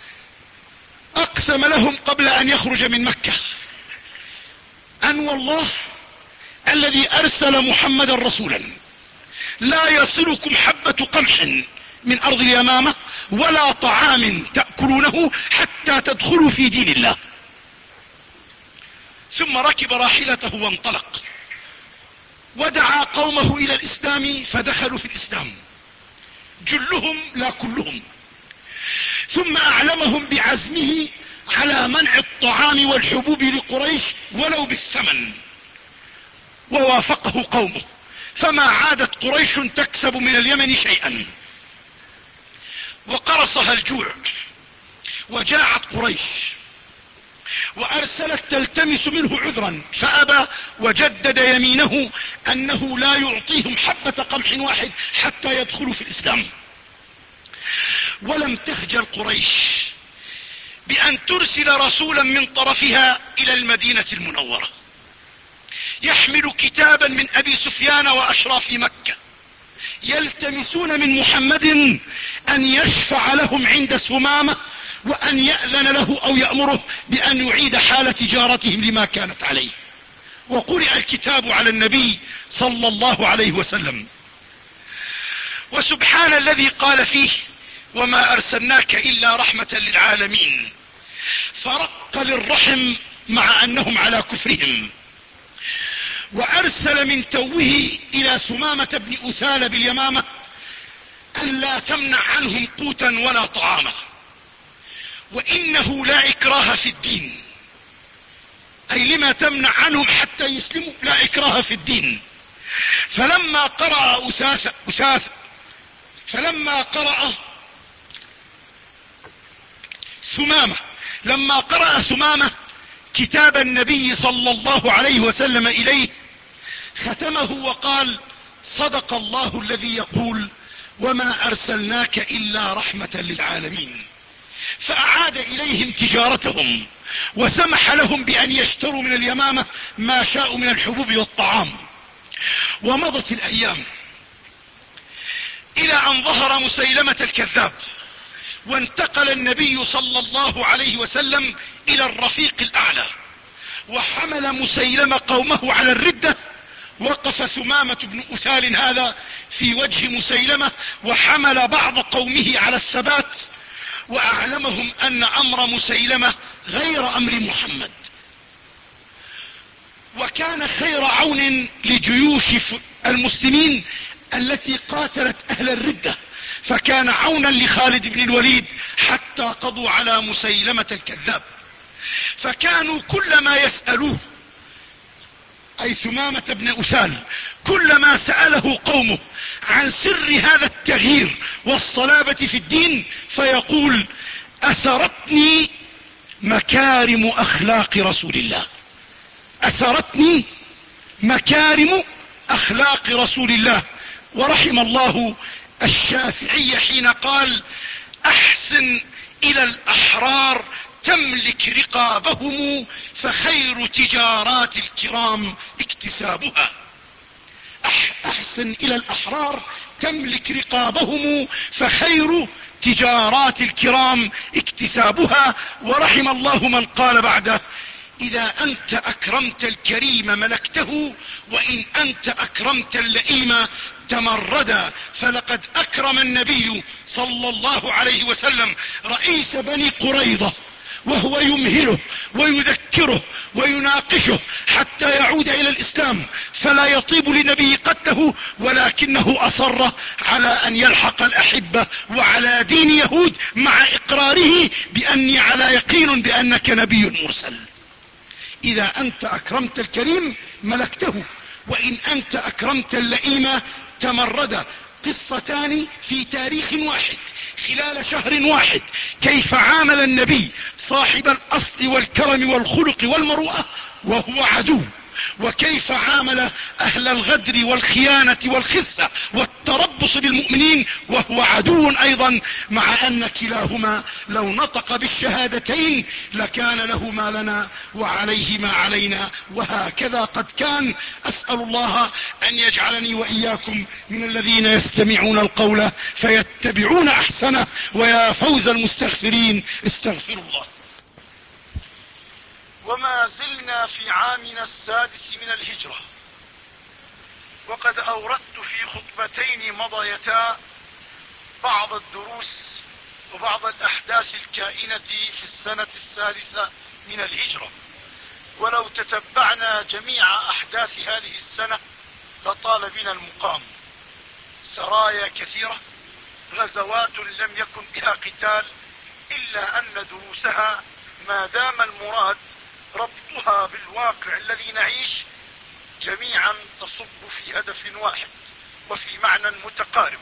أقسم لهم قبل أن يخرج من مكة أن والله الذي أرسل محمدا رسولا لا يصلكم حبة قمح من أرض اليمامة ولا طعام تأكلونه حتى تدخلوا في دين الله. ثم ركب راحلته وانطلق، ودعا قومه إلى الإسلام فدخلوا في الإسلام، جلهم لا كلهم. ثم أعلمهم بعزمه على منع الطعام والحبوب لقريش ولو بالثمن، ووافقه قومه، فما عادت قريش تكسب من اليمن شيئا، وقرصها الجوع، وجاعت قريش، وأرسلت تلتمس منه عذرا فأبى، وجدد يمينه أنه لا يعطيهم حبة قمح واحد حتى يدخلوا في الإسلام. ولم تخجل قريش بأن ترسل رسولا من طرفها إلى المدينة المنورة يحمل كتابا من أبي سفيان وأشراف مكة، يلتمسون من محمد أن يشفع لهم عند ثمامة، وأن يأذن له أو يأمره بأن يعيد حال تجارتهم لما كانت عليه. وقرئ الكتاب على النبي صلى الله عليه وسلم. وسبحان الذي قال فيه: وما أرسلناك إلا رحمة للعالمين. فرق للرحم مع أنهم على كفرهم. وأرسل من توه إلى ثمامة بن أثال باليمامة أن لا تمنع عنهم قوتا ولا طعاما، وإنه لا إكراه في الدين، أي لما تمنع عنهم حتى يسلموا، لا إكراه في الدين. فلما قرأ أساس أساس فلما قرأ ثمامة لما قرأ ثمامة كتاب النبي صلى الله عليه وسلم إليه، ختمه وقال: صدق الله الذي يقول: وما أرسلناك إلا رحمة للعالمين. فأعاد إليهم تجارتهم، وسمح لهم بأن يشتروا من اليمامة ما شاءوا من الحبوب والطعام. ومضت الأيام إلى أن ظهر مسيلمة الكذاب، وانتقل النبي صلى الله عليه وسلم إلى الرفيق الأعلى، وحمل مسيلمة قومه على الردة. وقف ثمامة بن أثال هذا في وجه مسيلمة، وحمل بعض قومه على الثبات، وأعلمهم أن أمر مسيلمة غير أمر محمد. وكان خير عون لجيوش المسلمين التي قاتلت أهل الردة، فكان عونا لخالد بن الوليد حتى قضوا على مسيلمة الكذاب. فكانوا كلما يسألوه، أي ثمامة بن أثال، كلما سأله قومه عن سر هذا التغيير والصلابة في الدين فيقول: أسرتني مكارم أخلاق رسول الله، أسرتني مكارم أخلاق رسول الله. ورحم الله الشافعي حين قال: أحسن إلى الأحرار تملك رقابهم فخير تجارات الكرام اكتسابها. احسن الى الاحرار تملك رقابهم فخير تجارات الكرام اكتسابها. ورحم الله من قال بعده: اذا انت اكرمت الكريم ملكته، وان انت اكرمت اللئيم تمردا. فلقد اكرم النبي صلى الله عليه وسلم رئيس بني قريظة وهو يمهله ويذكره ويناقشه حتى يعود الى الاسلام، فلا يطيب لنبي قتله، ولكنه اصر على ان يلحق الاحبة وعلى دين يهود مع اقراره باني على يقين بانك نبي مرسل. اذا انت اكرمت الكريم ملكته، وان انت اكرمت اللئيم تمردا. قصتان في تاريخ واحد خلال شهر واحد، كيف عامل النبي صاحب الاصل والكرم والخلق والمروءة وهو عدو، وكيف عامل اهل الغدر والخيانة والخسة والتربص بالمؤمنين وهو عدو ايضا، مع ان كلاهما لو نطق بالشهادتين لكان له ما لنا وعليه ما علينا، وهكذا قد كان. اسأل الله ان يجعلني واياكم من الذين يستمعون القول فيتبعون احسنه. ويا فوز المستغفرين، استغفروا الله. وما زلنا في عامنا السادس من الهجرة، وقد اوردت في خطبتين مضيتا بعض الدروس وبعض الاحداث الكائنة في السنة السادسة من الهجرة. ولو تتبعنا جميع احداث هذه السنة لطال بنا المقام. سرايا كثيرة، غزوات لم يكن بها قتال، الا ان دروسها ما دام المراد ربطها بالواقع الذي نعيش جميعا تصب في هدف واحد وفي معنى متقارب.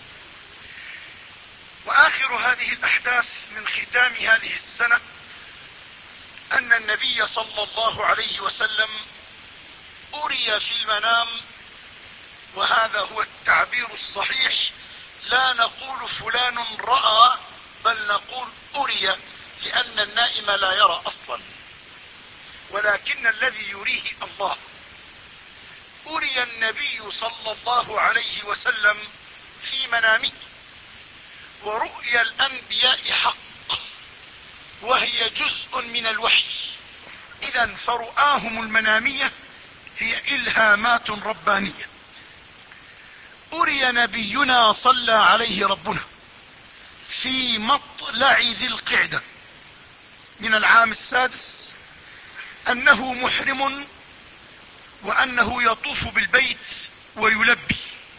واخر هذه الاحداث من ختام هذه السنة ان النبي صلى الله عليه وسلم اري في المنام، وهذا هو التعبير الصحيح، لا نقول فلان رأى بل نقول اري، لان النائم لا يرى اصلا، ولكن الذي يريه الله. اري النبي صلى الله عليه وسلم في منامه، ورؤيا الانبياء حق وهي جزء من الوحي، اذا فرؤاهم المنامية هي الهامات ربانية. اري نبينا صلى عليه ربنا في مطلع ذي القعدة من العام السادس انه محرم، وانه يطوف بالبيت ويلبي،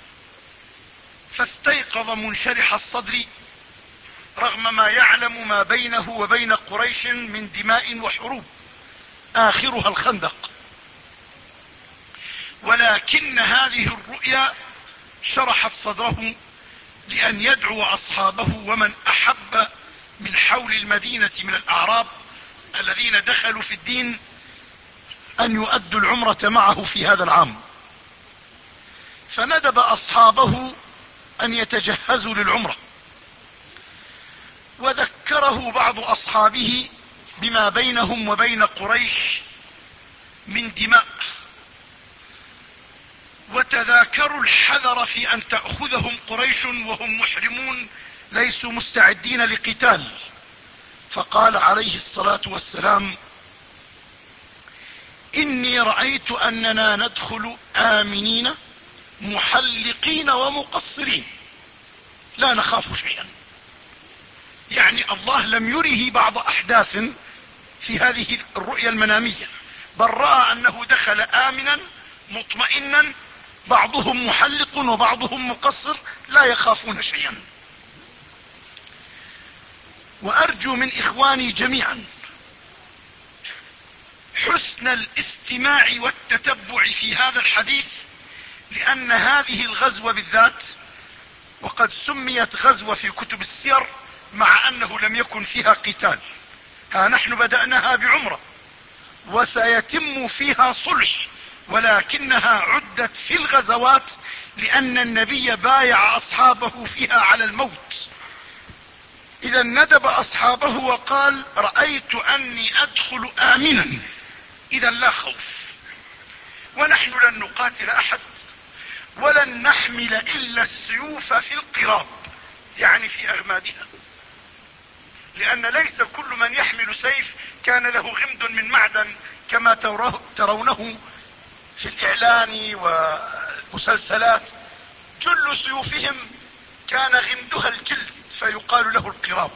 فاستيقظ منشرح الصدر رغم ما يعلم ما بينه وبين قريش من دماء وحروب اخرها الخندق. ولكن هذه الرؤيا شرحت صدره لان يدعو اصحابه ومن احب من حول المدينة من الاعراب الذين دخلوا في الدين ان يؤدوا العمرة معه في هذا العام. فندب اصحابه ان يتجهزوا للعمرة، وذكره بعض اصحابه بما بينهم وبين قريش من دماء، وتذاكروا الحذر في ان تأخذهم قريش وهم محرمون ليسوا مستعدين لقتال. فقال عليه الصلاة والسلام: اني رأيت اننا ندخل امنين محلقين ومقصرين لا نخاف شيئا. يعني الله لم يره بعض احداث في هذه الرؤيا المنامية، بل رأى انه دخل امنا مطمئنا، بعضهم محلق وبعضهم مقصر لا يخافون شيئا. وارجو من اخواني جميعا حسن الاستماع والتتبع في هذا الحديث، لان هذه الغزوة بالذات، وقد سميت غزوة في كتب السير مع انه لم يكن فيها قتال، ها نحن بدأناها بعمرة وسيتم فيها صلح، ولكنها عدت في الغزوات لان النبي بايع اصحابه فيها على الموت. اذا ندب اصحابه وقال: رأيت اني ادخل امنا، اذا لا خوف، ونحن لن نقاتل احد ولن نحمل الا السيوف في القراب، يعني في اغمادها، لان ليس كل من يحمل سيف كان له غمد من معدن كما ترونه في الاعلان والمسلسلات. جل سيوفهم كان غمدها الجلد فيقال له القراب.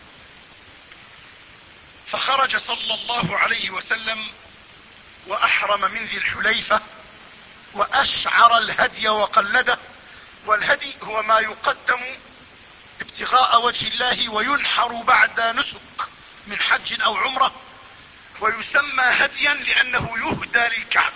فخرج صلى الله عليه وسلم واحرم من ذي الحليفة واشعر الهدي وقلده، والهدي هو ما يقدم ابتغاء وجه الله وينحر بعد نسك من حج او عمرة، ويسمى هديا لانه يهدى للكعبة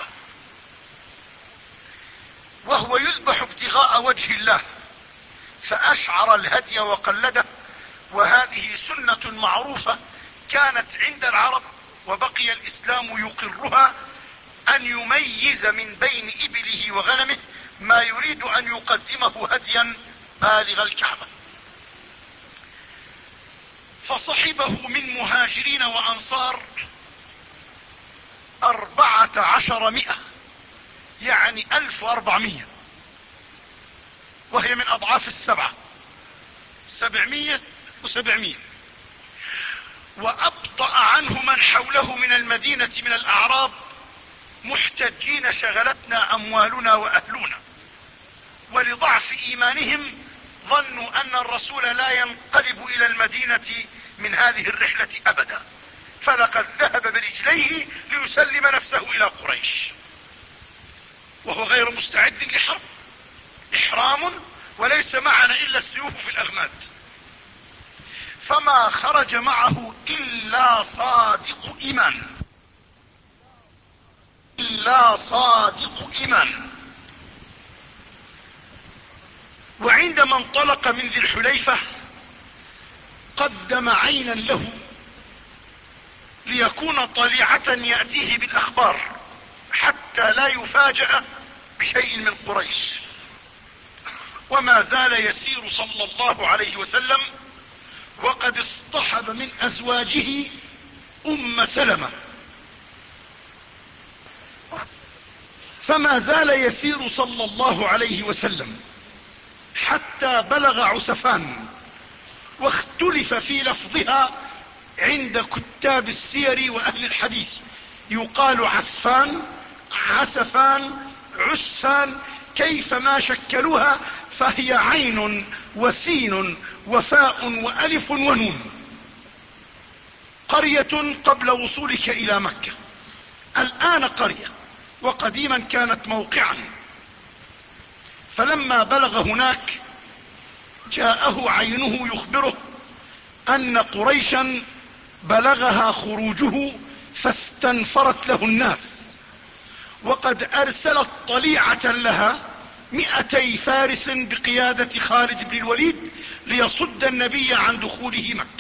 وهو يذبح ابتغاء وجه الله، فاشعر الهدي وقلده. وهذه سنة معروفة كانت عند العرب وبقي الاسلام يقرها، ان يميز من بين ابله وغنمه ما يريد ان يقدمه هديا بالغ الكعبة. فصحبه من مهاجرين وانصار اربعة عشر مئة، يعني الف واربعمائة، وهي من اضعاف السبعة، سبعمائة وسبعمائة. وابطأ عنه من حوله من المدينة من الاعراب محتجين: شغلتنا اموالنا واهلنا. ولضعف ايمانهم ظنوا ان الرسول لا ينقلب الى المدينة من هذه الرحلة ابدا، فلقد ذهب برجليه ليسلم نفسه الى قريش وهو غير مستعد لحرب، احرام وليس معنا الا السيوف في الاغماد. فما خرج معه الا صادق ايمان، الا صادق ايمان. وعندما انطلق من ذي الحليفة قدم عينا له ليكون طليعة يأتيه بالاخبار حتى لا يفاجأ بشيء من قريش. وما زال يسير صلى الله عليه وسلم وقد اصطحب من ازواجه ام سلمة، فما زال يسير صلى الله عليه وسلم حتى بلغ عسفان، واختلف في لفظها عند كتاب السير واهل الحديث، يقال عسفان، عسفان، عسفان، كيفما شكلوها فهي عين وسين وفاء والف ونون. قرية قبل وصولك الى مكة، الان قرية، وقديما كانت موقعا. فلما بلغ هناك جاءه عينه يخبره ان قريشا بلغها خروجه فاستنفرت له الناس، وقد ارسلت طليعة لها مئتي فارس بقيادة خالد بن الوليد ليصد النبي عن دخوله مكة.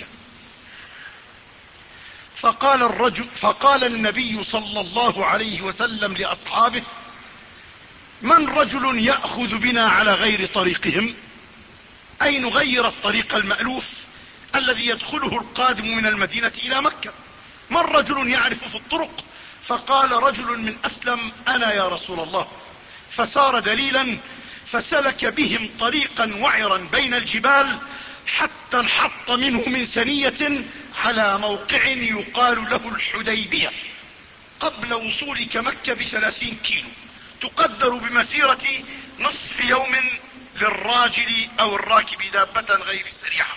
فقال الرجل فقال النبي صلى الله عليه وسلم لاصحابه: من رجل يأخذ بنا على غير طريقهم، اي نغير الطريق المألوف الذي يدخله القادم من المدينة الى مكة. من رجل يعرف في الطرق؟ فقال رجل من اسلم: انا يا رسول الله. فسار دليلا فسلك بهم طريقا وعرا بين الجبال حتى انحط منه من ثنية على موقع يقال له الحديبية قبل وصولك مكة بثلاثين كيلو، تقدر بمسيرة نصف يوم للراجل او الراكب دابة غير سريعة.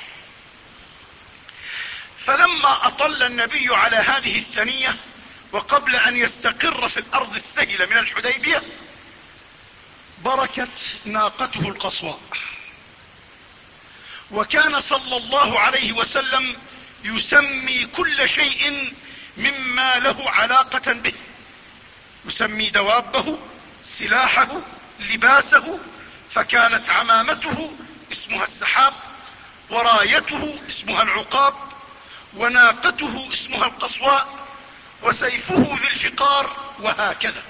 فلما اطل النبي على هذه الثنية وقبل ان يستقر في الارض السهلة من الحديبية بركت ناقته القصواء. وكان صلى الله عليه وسلم يسمي كل شيء مما له علاقة به، يسمي دوابه، سلاحه، لباسه. فكانت عمامته اسمها السحاب، ورايته اسمها العقاب، وناقته اسمها القصواء، وسيفه ذي الفقار، وهكذا.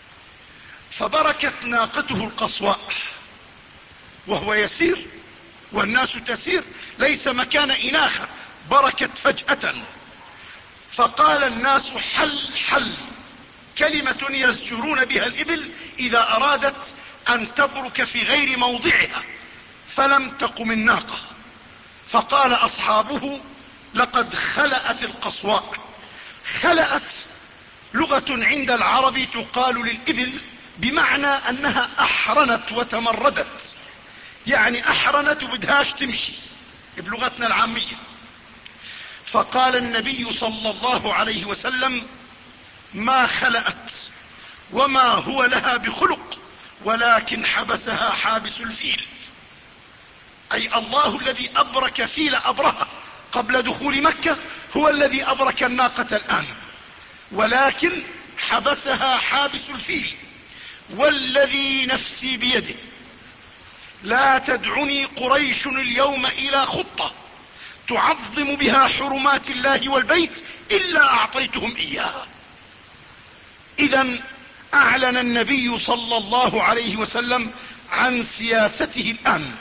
فبركت ناقته القصواء وهو يسير والناس تسير، ليس مكان إناخة، بركت فجأة. فقال الناس حل حل، كلمة يزجرون بها الإبل إذا أرادت أن تبرك في غير موضعها، فلم تقم الناقة. فقال أصحابه لقد خلأت القصواء. خلأت لغة عند العرب تقال للإبل بمعنى أنها أحرنت وتمردت، يعني أحرنت وبدهاش تمشي بلغتنا العامية. فقال النبي صلى الله عليه وسلم ما خلأت وما هو لها بخلق، ولكن حبسها حابس الفيل، أي الله الذي أبرك فيل أبرهة قبل دخول مكة هو الذي أبرك الناقة الآن، ولكن حبسها حابس الفيل. والذي نفسي بيده لا تدعني قريش اليوم إلى خطة تعظم بها حرمات الله والبيت إلا أعطيتهم إياها. إذن أعلن النبي صلى الله عليه وسلم عن سياسته الآن.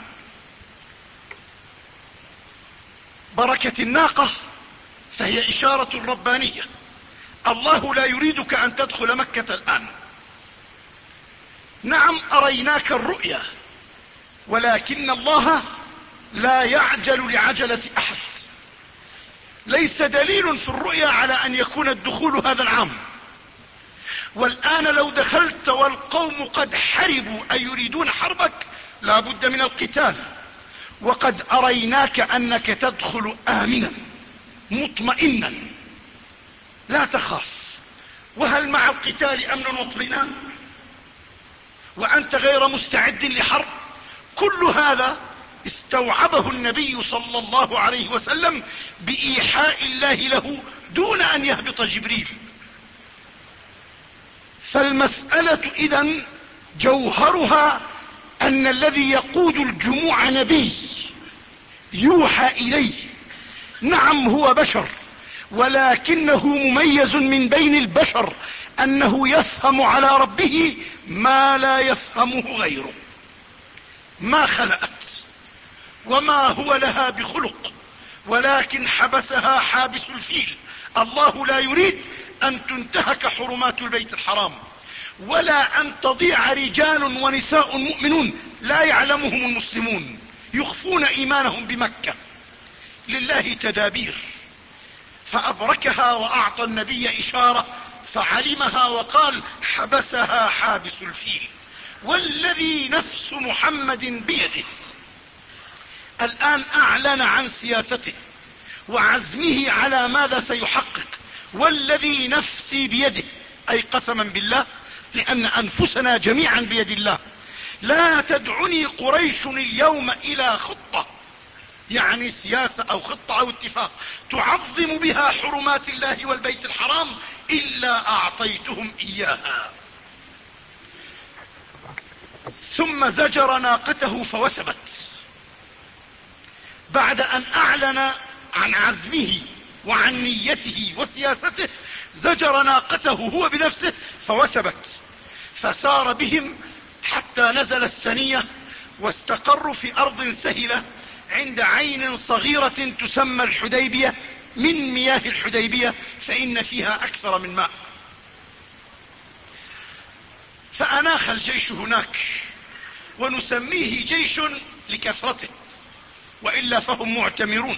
بركة الناقة فهي إشارة ربانية، الله لا يريدك أن تدخل مكة الآن. نعم أريناك الرؤيا، ولكن الله لا يعجل لعجلة أحد. ليس دليل في الرؤيا على أن يكون الدخول هذا العام، والآن لو دخلت والقوم قد حربوا أي يريدون حربك لا بد من القتال، وقد أريناك أنك تدخل آمنا مطمئنا لا تخاف. وهل مع القتال أمن واطمئنان وأنت غير مستعد لحرب؟ كل هذا استوعبه النبي صلى الله عليه وسلم بإيحاء الله له دون أن يهبط جبريل. فالمسألة إذن جوهرها أن الذي يقود الجموع نبي يوحى إليه. نعم هو بشر، ولكنه مميز من بين البشر أنه يفهم على ربه ما لا يفهمه غيره. ما خلأت وما هو لها بخلق، ولكن حبسها حابس الفيل. الله لا يريد أن تنتهك حرمات البيت الحرام، ولا أن تضيع رجال ونساء مؤمنون لا يعلمهم المسلمون يخفون إيمانهم بمكة. لله تدابير، فأبركها وأعطى النبي إشارة فعلمها وقال حبسها حابس الفيل. والذي نفس محمد بيده، الآن أعلن عن سياسته وعزمه على ماذا سيحقق. والذي نفسي بيده أي قسما بالله، لأن أنفسنا جميعا بيد الله. لا تدعني قريش اليوم إلى خطة، يعني سياسة أو خطة أو اتفاق تعظم بها حرمات الله والبيت الحرام إلا أعطيتهم إياها. ثم زجر ناقته فوثبت. بعد أن أعلن عن عزمه وعن نيته وسياسته زجر ناقته هو بنفسه فوثبت، فسار بهم حتى نزل الثنية واستقروا في أرض سهلة عند عين صغيرة تسمى الحديبية من مياه الحديبية، فإن فيها أكثر من ماء. فأناخ الجيش هناك، ونسميه جيش لكثرته، وإلا فهم معتمرون.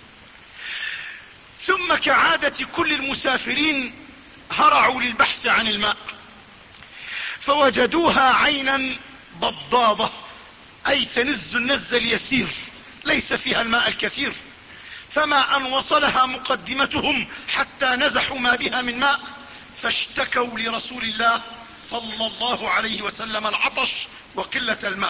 ثم كعادة كل المسافرين هرعوا للبحث عن الماء، فوجدوها عينا بضاضة أي تنز النز اليسير، ليس فيها الماء الكثير. فما أن وصلها مقدمتهم حتى نزحوا ما بها من ماء، فاشتكوا لرسول الله صلى الله عليه وسلم العطش وقلة الماء.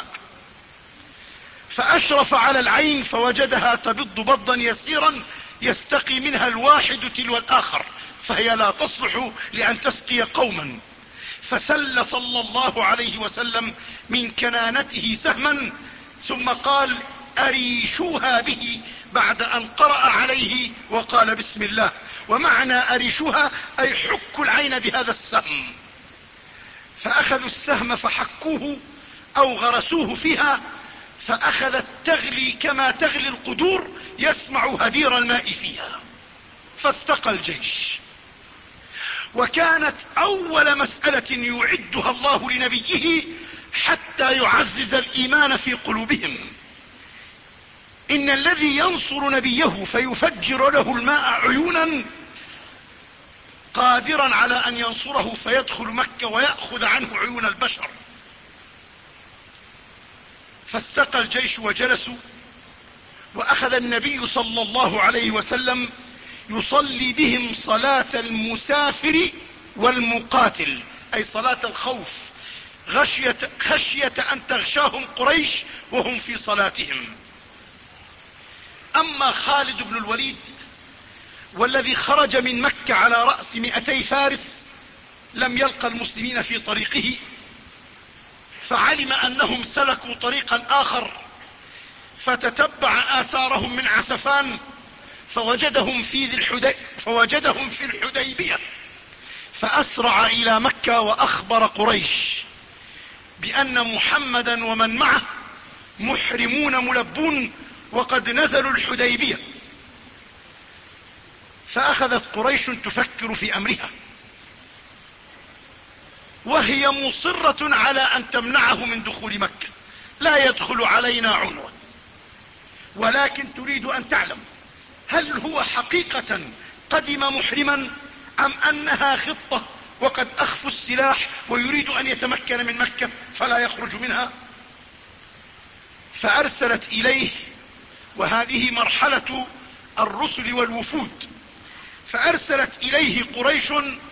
فأشرف على العين فوجدها تبض بضا يسيرا يستقي منها الواحد تلو الآخر، فهي لا تصلح لأن تسقي قوما. فسل صلى الله عليه وسلم من كنانته سهما، ثم قال أريشوها به، بعد أن قرأ عليه وقال بسم الله. ومعنى أريشوها أي حكوا العين بهذا السهم. فأخذوا السهم فحكوه أو غرسوه فيها، فأخذت تغلي كما تغلي القدور، يسمع هدير الماء فيها، فاستقى الجيش. وكانت أول مسألة يعدها الله لنبيه حتى يعزز الإيمان في قلوبهم. إن الذي ينصر نبيه فيفجر له الماء عيونا قادرا على أن ينصره فيدخل مكة ويأخذ عنه عيون البشر. فاستقى الجيش وجلسوا، وأخذ النبي صلى الله عليه وسلم يصلي بهم صلاة المسافر والمقاتل، أي صلاة الخوف، خشية, خشية أن تغشاهم قريش وهم في صلاتهم. أما خالد بن الوليد والذي خرج من مكة على رأس مئتي فارس لم يلقى المسلمين في طريقه، فعلم أنهم سلكوا طريقا آخر، فتتبع آثارهم من عسفان فوجدهم في ذي الحدي فوجدهم في الحديبية، فأسرع إلى مكة وأخبر قريش بأن محمدا ومن معه محرمون ملبون وقد نزلوا الحديبية. فأخذت قريش تفكر في أمرها، وهي مصرة على أن تمنعه من دخول مكة، لا يدخل علينا عنوة، ولكن تريد أن تعلم هل هو حقيقة قدم محرما أم أنها خطة وقد أخفوا السلاح ويريد أن يتمكن من مكة فلا يخرج منها. فأرسلت إليه، وهذه مرحلة الرسل والوفود، فأرسلت إليه قريش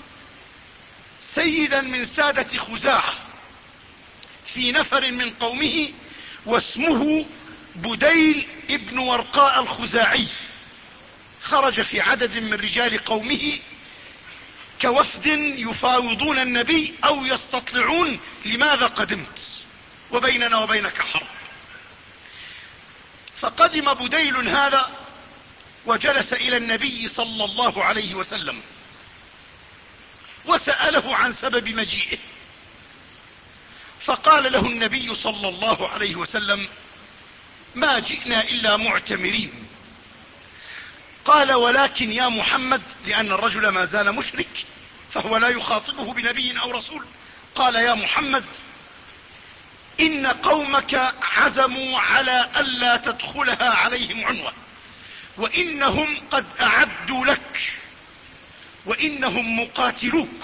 سيدا من سادة خزاعة في نفر من قومه، واسمه بديل ابن ورقاء الخزاعي. خرج في عدد من رجال قومه كوفد يفاوضون النبي أو يستطلعون لماذا قدمت وبيننا وبينك حرب. فقدم بديل هذا وجلس إلى النبي صلى الله عليه وسلم وسأله عن سبب مجيئه، فقال له النبي صلى الله عليه وسلم: ما جئنا إلا معتمرين. قال: ولكن يا محمد، لأن الرجل ما زال مشرك فهو لا يخاطبه بنبي أو رسول، قال: يا محمد، إن قومك عزموا على ألا تدخلها عليهم عنوة، وإنهم قد أعدوا لك، وإنهم مقاتلوك.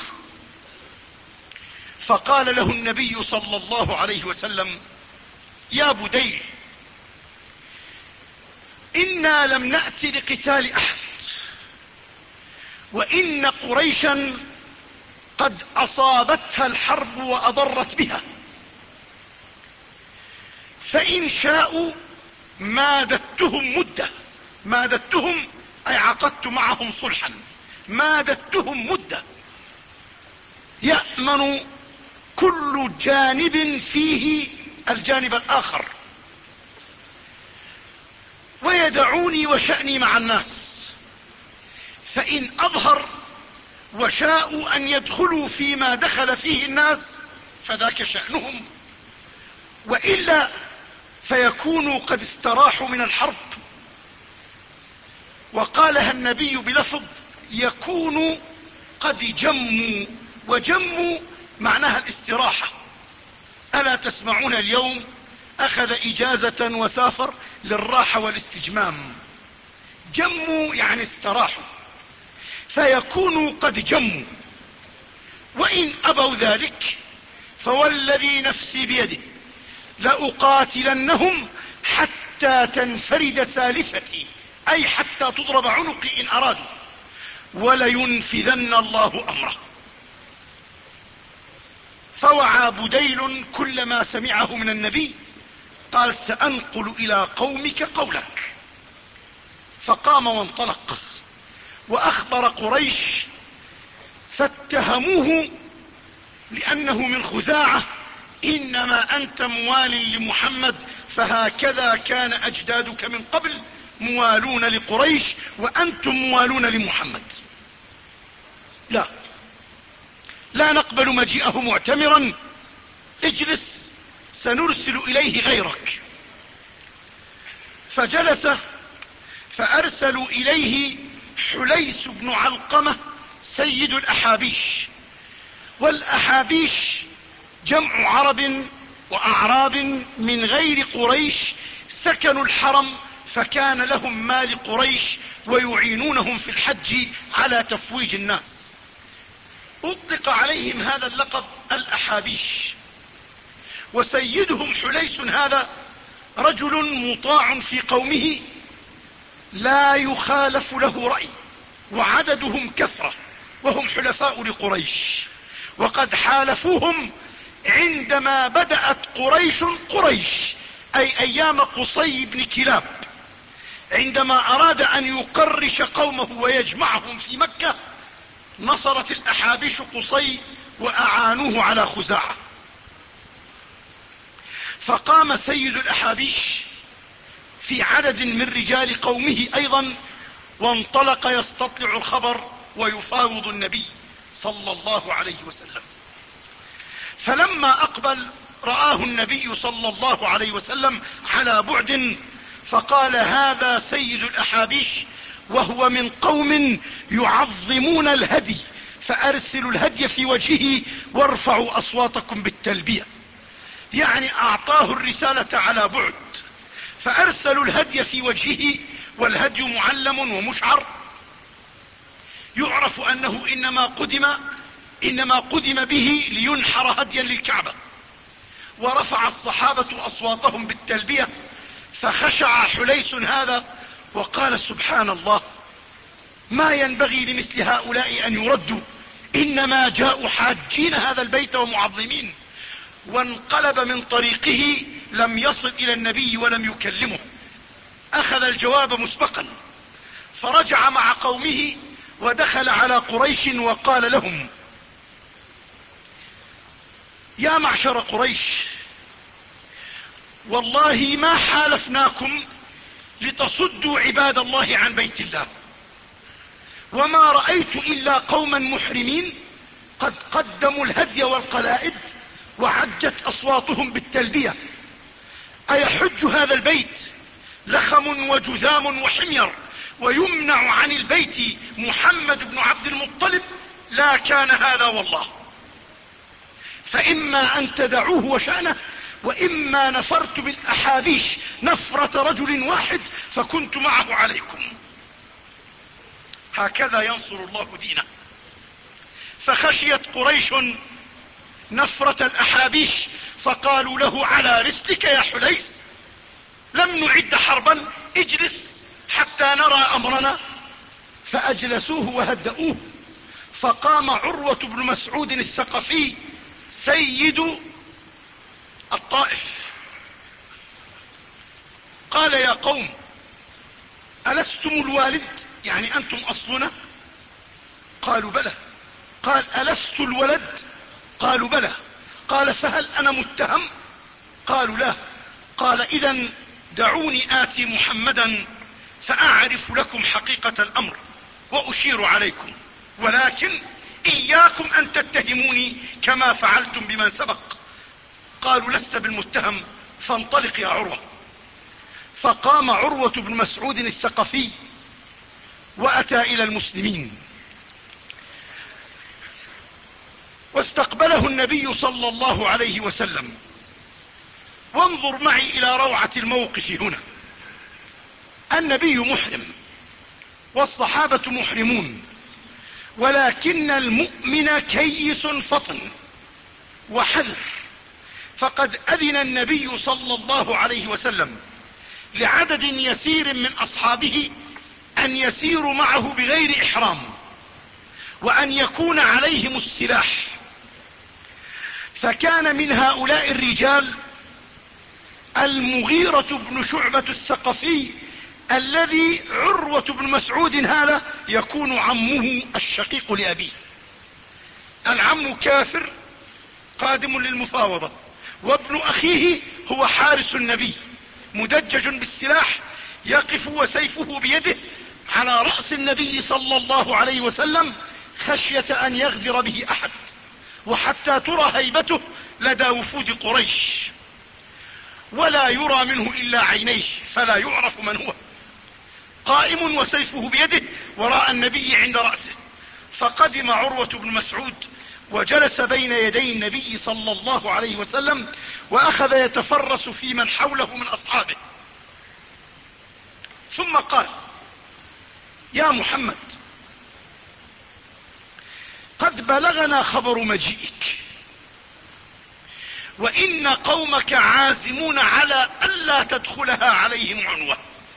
فقال له النبي صلى الله عليه وسلم: يا بديل، إنا لم نأت لقتال أحد، وإن قريشا قد أصابتها الحرب وأضرت بها، فإن شاءوا مادتهم مدة، مادتهم أي عقدت معهم صلحا، مادتهم مدة يأمن كل جانب فيه الجانب الآخر، ويدعوني وشأني مع الناس، فإن أظهر وشاءوا أن يدخلوا فيما دخل فيه الناس فذاك شأنهم، وإلا فيكونوا قد استراحوا من الحرب. وقالها النبي بلفظ يكونوا قد جموا، وجموا معناها الاستراحة. ألا تسمعون اليوم أخذ إجازة وسافر للراحة والاستجمام، جموا يعني استراحوا، فيكونوا قد جموا. وإن أبوا ذلك فوالذي نفسي بيده لأقاتلنهم حتى تنفرد سالفتي، أي حتى تضرب عنقي إن أرادوا، ولينفذن الله أمره. فوعى بديل كل ما سمعه من النبي، قال: سأنقل إلى قومك قولك. فقام وانطلق وأخبر قريش، فاتهموه لأنه من خزاعة: إنما أنت موال لمحمد، فهكذا كان أجدادك من قبل موالون لقريش وأنتم موالون لمحمد. لا لا نقبل مجيئه معتمرا، اجلس سنرسل إليه غيرك. فجلس فأرسلوا إليه حليس بن علقمة سيد الأحابيش. والأحابيش جمع عرب وأعراب من غير قريش سكنوا الحرم، فكان لهم مال قريش ويعينونهم في الحج على تفويج الناس. أطلق عليهم هذا اللقب الأحابيش. وسيدهم حليس هذا رجل مطاع في قومه لا يخالف له رأي، وعددهم كثرة، وهم حلفاء لقريش، وقد حالفوهم عندما بدأت قريش قريش أي أيام قصي بن كلاب، عندما أراد أن يقرش قومه ويجمعهم في مكة نصرت الأحابيش قصي وأعانوه على خزاعة. فقام سيد الأحابيش في عدد من رجال قومه أيضا، وانطلق يستطلع الخبر ويفاوض النبي صلى الله عليه وسلم. فلما أقبل رآه النبي صلى الله عليه وسلم على بعد، فقال: هذا سيد الأحابيش وهو من قوم يعظمون الهدي، فأرسلوا الهدي في وجهه وارفعوا أصواتكم بالتلبية. يعني أعطاه الرسالة على بعد، فأرسلوا الهدي في وجهه، والهدي معلم ومشعر، يعرف أنه إنما قدم إنما قدم به لينحر هديا للكعبة. ورفع الصحابة أصواتهم بالتلبية، فخشع حليس هذا وقال: سبحان الله، ما ينبغي لمثل هؤلاء أن يردوا، إنما جاءوا حاجين هذا البيت ومعظمين. وانقلب من طريقه، لم يصل إلى النبي ولم يكلمه، أخذ الجواب مسبقا، فرجع مع قومه ودخل على قريش وقال لهم: يا معشر قريش، والله ما حالفناكم لتصدوا عباد الله عن بيت الله، وما رأيت إلا قوما محرمين قد قدموا الهدي والقلائد وعجت أصواتهم بالتلبية. أيحج هذا البيت لخم وجذام وحمير ويمنع عن البيت محمد بن عبد المطلب؟ لا كان هذا والله، فإما أن تدعوه وشأنه، وإما نفرت بالأحابيش نفرة رجل واحد فكنت معه عليكم. هكذا ينصر الله دينه. فخشيت قريش نفرة الأحابيش، فقالوا له: على رسلك يا حليس، لم نعد حربا، اجلس حتى نرى أمرنا. فأجلسوه وهدأوه. فقام عروة بن مسعود الثقفي سيد الطائف، قال: يا قوم، ألستم الوالد؟ يعني أنتم أصلنا؟ قالوا: بلى. قال: ألست الولد؟ قالوا: بلى. قال: فهل أنا متهم؟ قالوا: لا. قال: إذن دعوني آتي محمدا فأعرف لكم حقيقة الأمر وأشير عليكم، ولكن إياكم أن تتهموني كما فعلتم بمن سبق. قالوا: لست بالمتهم، فانطلق يا عروة. فقام عروة بن مسعود الثقفي وأتى إلى المسلمين، واستقبله النبي صلى الله عليه وسلم. وانظر معي إلى روعة الموقف هنا. النبي محرم والصحابة محرمون، ولكن المؤمن كيس فطن وحذر. فقد أذن النبي صلى الله عليه وسلم لعدد يسير من أصحابه أن يسيروا معه بغير إحرام، وأن يكون عليهم السلاح. فكان من هؤلاء الرجال المغيرة بن شعبة الثقفي، الذي عروة بن مسعود هذا يكون عمه الشقيق لأبيه. العم كافر قادم للمفاوضة، وابن أخيه هو حارس النبي مدجج بالسلاح، يقف وسيفه بيده على رأس النبي صلى الله عليه وسلم خشية أن يغدر به أحد، وحتى ترى هيبته لدى وفود قريش. ولا يرى منه إلا عينيه فلا يعرف من هو، قائم وسيفه بيده وراء النبي عند رأسه. فقدم عروة بن مسعود وجلس بين يدي النبي صلى الله عليه وسلم، وأخذ يتفرس في من حوله من أصحابه، ثم قال: يا محمد، قد بلغنا خبر مجيئك، وإن قومك عازمون على ألا تدخلها عليهم عنوة،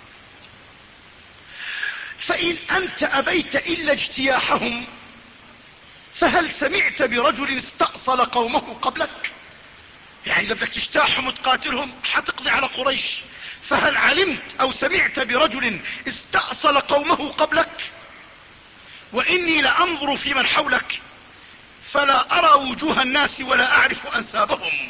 فإن أنت أبيت إلا اجتياحهم فهل سمعت برجل استأصل قومه قبلك؟ يعني إذا بدك تجتاحهم وتقاتلهم حتقضي على قريش، فهل علمت أو سمعت برجل استأصل قومه قبلك؟ وإني لأنظر في من حولك فلا أرى وجوه الناس ولا أعرف أنسابهم،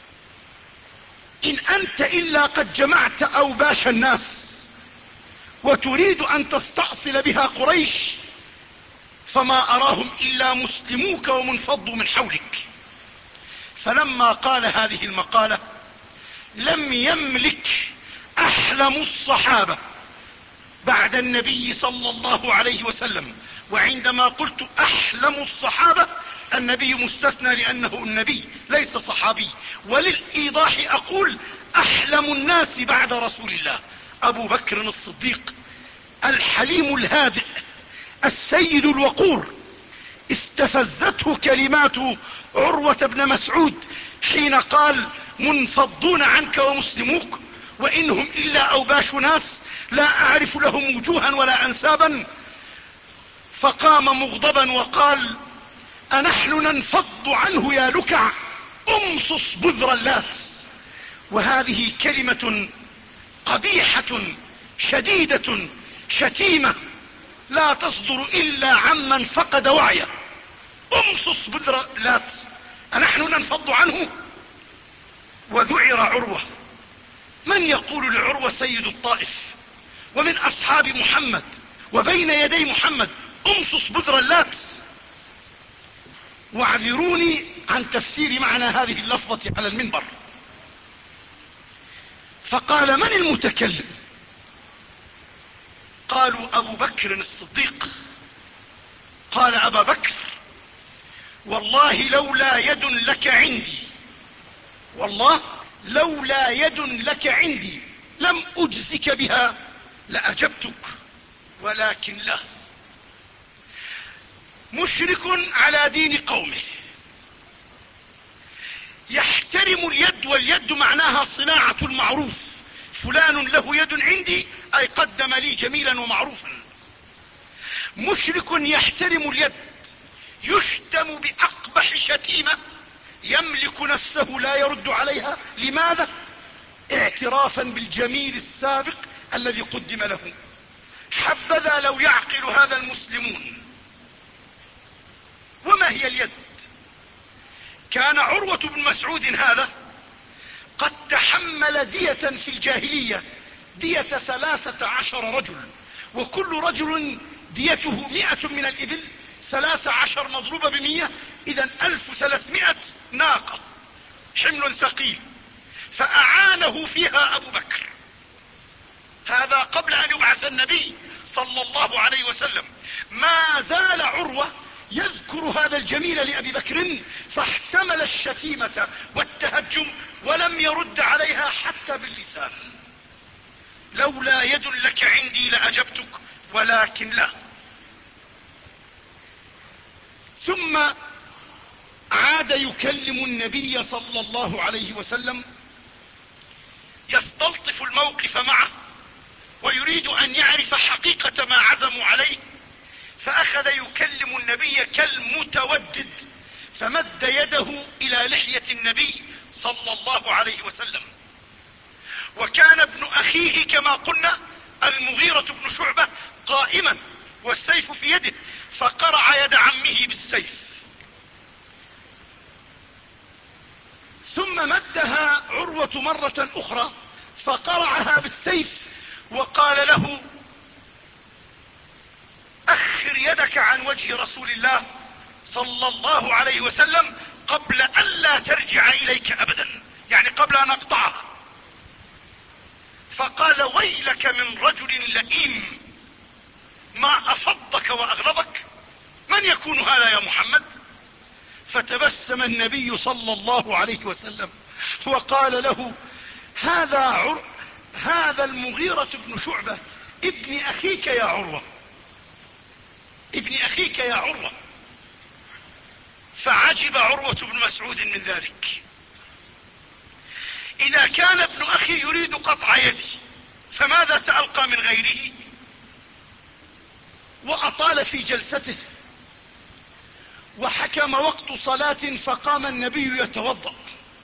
إن أنت إلا قد جمعت أوباش الناس وتريد أن تستأصل بها قريش، فما أراهم إلا مسلموك ومنفضوا من حولك. فلما قال هذه المقالة لم يملك أحلم الصحابة بعد النبي صلى الله عليه وسلم، وعندما قلت أحلم الصحابة النبي مستثنى لأنه النبي ليس صحابي، وللإيضاح أقول أحلم الناس بعد رسول الله أبو بكر الصديق الحليم الهادئ السيد الوقور. استفزته كلمات عروة بن مسعود حين قال: منفضون عنك ومسلموك وإنهم إلا أوباش ناس لا أعرف لهم وجوها ولا أنسابا. فقام مغضبا وقال: أنحن ننفض عنه يا لكع، امصص بذر اللات. وهذه كلمة قبيحة شديدة شتيمة لا تصدر إلا عمن فقد وعيه. امصص بذر اللات، أنحن ننفض عنه؟ وذعر عروة. من يقول لعروة سيد الطائف ومن أصحاب محمد وبين يدي محمد امصص بذر اللات؟ واعذروني عن تفسير معنى هذه اللفظة على المنبر. فقال: من المتكلم؟ قالوا: أبو بكر الصديق. قال أبا بكر: والله لولا يد لك عندي، والله لولا يد لك عندي لم أجزك بها لأجبتك، ولكن لا. مشرك على دين قومه يحترم اليد، واليد معناها صناعة المعروف، فلان له يد عندي أي قدم لي جميلا ومعروفا. مشرك يحترم اليد يشتم بأقبح شتيمة يملك نفسه لا يرد عليها. لماذا؟ اعترافا بالجميل السابق الذي قدم له. حبذا لو يعقل هذا المسلمون. وما هي اليد؟ كان عروة بن مسعود هذا قد تحمل دية في الجاهلية، دية ثلاثة عشر رجل، وكل رجل ديته مئة من الإبل، ثلاث عشر مضروبة بمية، إذا ألف وثلاثمائة ناقة، حمل ثقيل. فأعانه فيها أبو بكر، هذا قبل أن يبعث النبي صلى الله عليه وسلم. ما زال عروة يذكر هذا الجميل لأبي بكر، فاحتمل الشتيمة والتهجم ولم يرد عليها حتى باللسان. لولا يد لك عندي لأجبتك، ولكن لا. ثم عاد يكلم النبي صلى الله عليه وسلم، يستلطف الموقف معه ويريد أن يعرف حقيقة ما عزموا عليه. فأخذ يكلم النبي كالمتودد، فمد يده إلى لحية النبي صلى الله عليه وسلم. وكان ابن أخيه كما قلنا المغيرة بن شعبة قائما والسيف في يده، فقرع يد عمه بالسيف. ثم مدها عروة مرة أخرى فقرعها بالسيف، وقال له: أخر يدك عن وجه رسول الله صلى الله عليه وسلم قبل أن لا ترجع إليك أبدا، يعني قبل أن أقطعها. ويلك من رجل لئيم ما أفضك وأغلبك، من يكون هذا يا محمد؟ فتبسم النبي صلى الله عليه وسلم وقال له هذا عر... هذا المغيرة بن شعبة ابن أخيك يا عروة، ابن أخيك يا عروة. فعجب عروة بن مسعود من ذلك. إذا كان ابن أخي يريد قطع يدي فماذا سألقى من غيره؟ وأطال في جلسته، وحكم وقت صلاة فقام النبي يتوضأ،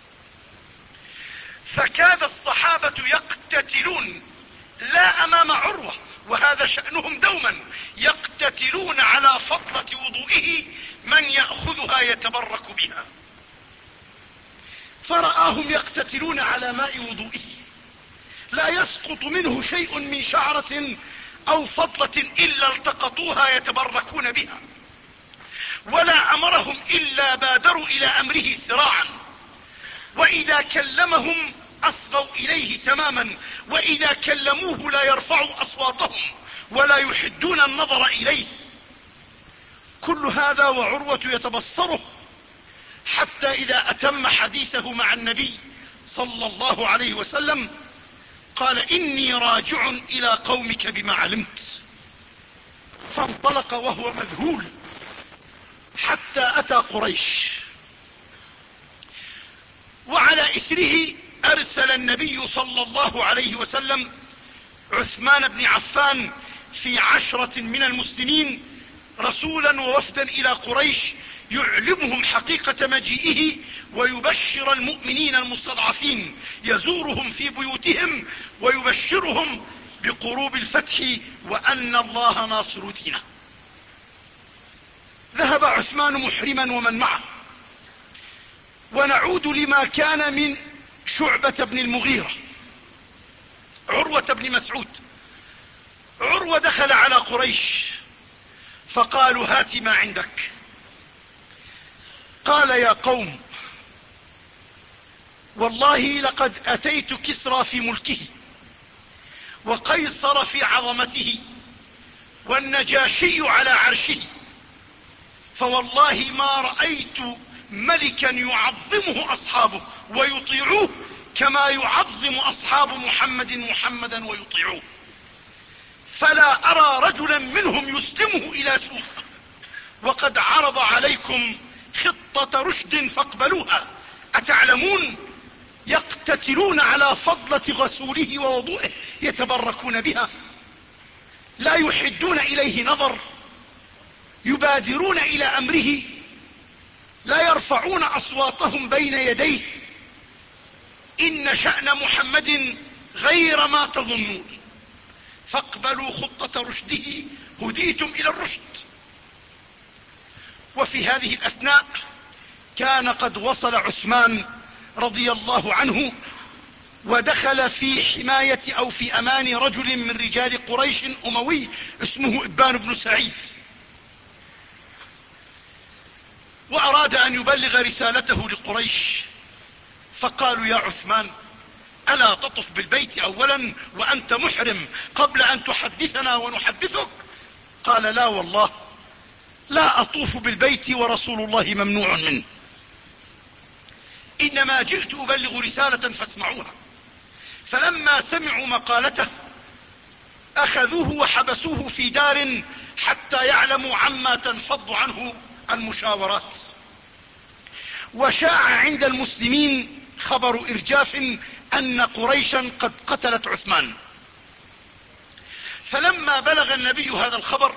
فكاد الصحابة يقتتلون لا أمام عروة، وهذا شأنهم دوما، يقتتلون على فضلة وضوئه من يأخذها يتبرك بها. فرآهم يقتتلون على ماء وضوئه لا يسقط منه شيء من شعرة أو فضلة إلا التقطوها يتبركون بها، ولا أمرهم إلا بادروا إلى أمره سراعا، وإذا كلمهم أصغوا إليه تماما، وإذا كلموه لا يرفعوا أصواتهم ولا يحدون النظر إليه. كل هذا وعروة يتبصره، حتى إذا أتم حديثه مع النبي صلى الله عليه وسلم قال إني راجع إلى قومك بما علمت. فانطلق وهو مذهول حتى أتى قريش، وعلى إثره أرسل النبي صلى الله عليه وسلم عثمان بن عفان في عشرة من المسلمين رسولا ووفدا إلى قريش يعلمهم حقيقة مجيئه ويبشر المؤمنين المستضعفين، يزورهم في بيوتهم ويبشرهم بقروب الفتح وأن الله ناصر دينه. ذهب عثمان محرما ومن معه. ونعود لما كان من شعبة بن المغيرة، عروة بن مسعود. عروة دخل على قريش فقالوا هات ما عندك. قال يا قوم والله لقد أتيت كسرى في ملكه وقيصر في عظمته والنجاشي على عرشه، فوالله ما رأيت ملكا يعظمه أصحابه ويطيعوه كما يعظم أصحاب محمد محمدا ويطيعوه، فلا أرى رجلا منهم يسلمه إلى سوء، وقد عرض عليكم خطة رشد فاقبلوها. أتعلمون يقتتلون على فضلة غسوله ووضوئه يتبركون بها، لا يحدون إليه نظر، يبادرون إلى أمره، لا يرفعون أصواتهم بين يديه. إن شأن محمد غير ما تظنون، فاقبلوا خطة رشده هديتم إلى الرشد. وفي هذه الأثناء كان قد وصل عثمان رضي الله عنه ودخل في حماية أو في أمان رجل من رجال قريش أموي اسمه إبان بن سعيد، وأراد أن يبلغ رسالته لقريش. فقالوا يا عثمان ألا تطف بالبيت أولا وأنت محرم قبل أن تحدثنا ونحدثك؟ قال لا والله لا أطوف بالبيت ورسول الله ممنوع منه، إنما جئت أبلغ رسالة فاسمعوها. فلما سمعوا مقالته أخذوه وحبسوه في دار حتى يعلموا عما تنفض عنه المشاورات. وشاع عند المسلمين خبر إرجاف أن قريشا قد قتلت عثمان. فلما بلغ النبي هذا الخبر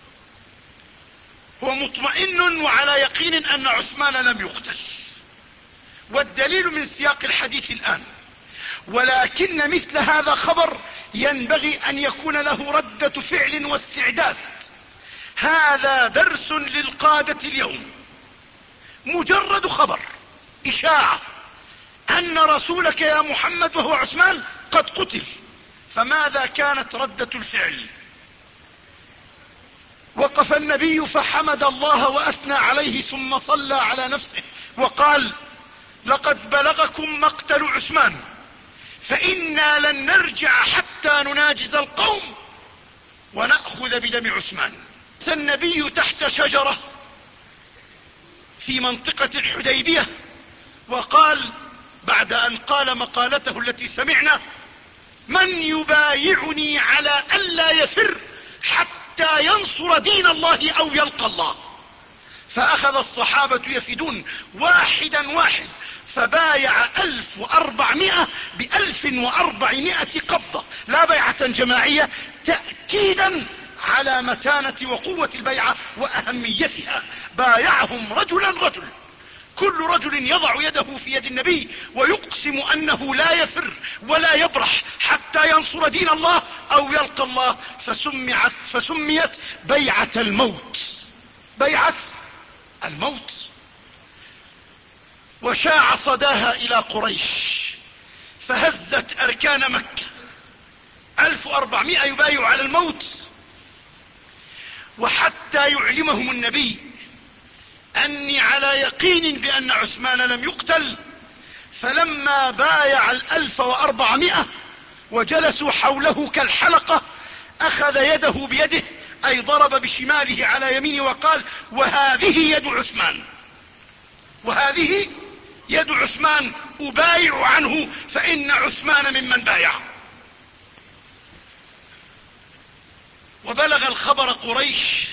هو مطمئن وعلى يقين أن عثمان لم يقتل، والدليل من سياق الحديث الآن، ولكن مثل هذا خبر ينبغي أن يكون له ردة فعل واستعداد. هذا درس للقادة اليوم. مجرد خبر إشاعة أن رسولك يا محمد وهو عثمان قد قتل، فماذا كانت ردة الفعل؟ وقف النبي فحمد الله وأثنى عليه ثم صلى على نفسه وقال لقد بلغكم مقتل عثمان، فإنا لن نرجع حتى نناجز القوم ونأخذ بدم عثمان. النبي تحت شجرة في منطقة الحديبية وقال بعد أن قال مقالته التي سمعنا: من يبايعني على ألا يفر حتى ينصر دين الله أو يلقى الله. فأخذ الصحابة يفدون واحدا واحد، فبايع ألف وأربعمائة بألف وأربعمائة قبضة، لا بيعة جماعية، تأكيدا على متانة وقوة البيعة وأهميتها. بايعهم رجلا رجل، كل رجل يضع يده في يد النبي ويقسم أنه لا يفر ولا يبرح حتى ينصر دين الله أو يلقى الله، فسمعت فسميت بيعة الموت، بيعة الموت. وشاع صداها إلى قريش فهزت أركان مكة. ألف وأربعمائة يبايع على الموت، وحتى يعلمهم النبي أني على يقين بأن عثمان لم يقتل، فلما بايع الألف وأربعمائة وجلسوا حوله كالحلقة أخذ يده بيده، أي ضرب بشماله على يمينه وقال: وهذه يد عثمان، وهذه يد عثمان أبايع عنه، فإن عثمان ممن بايع. وبلغ الخبر قريش،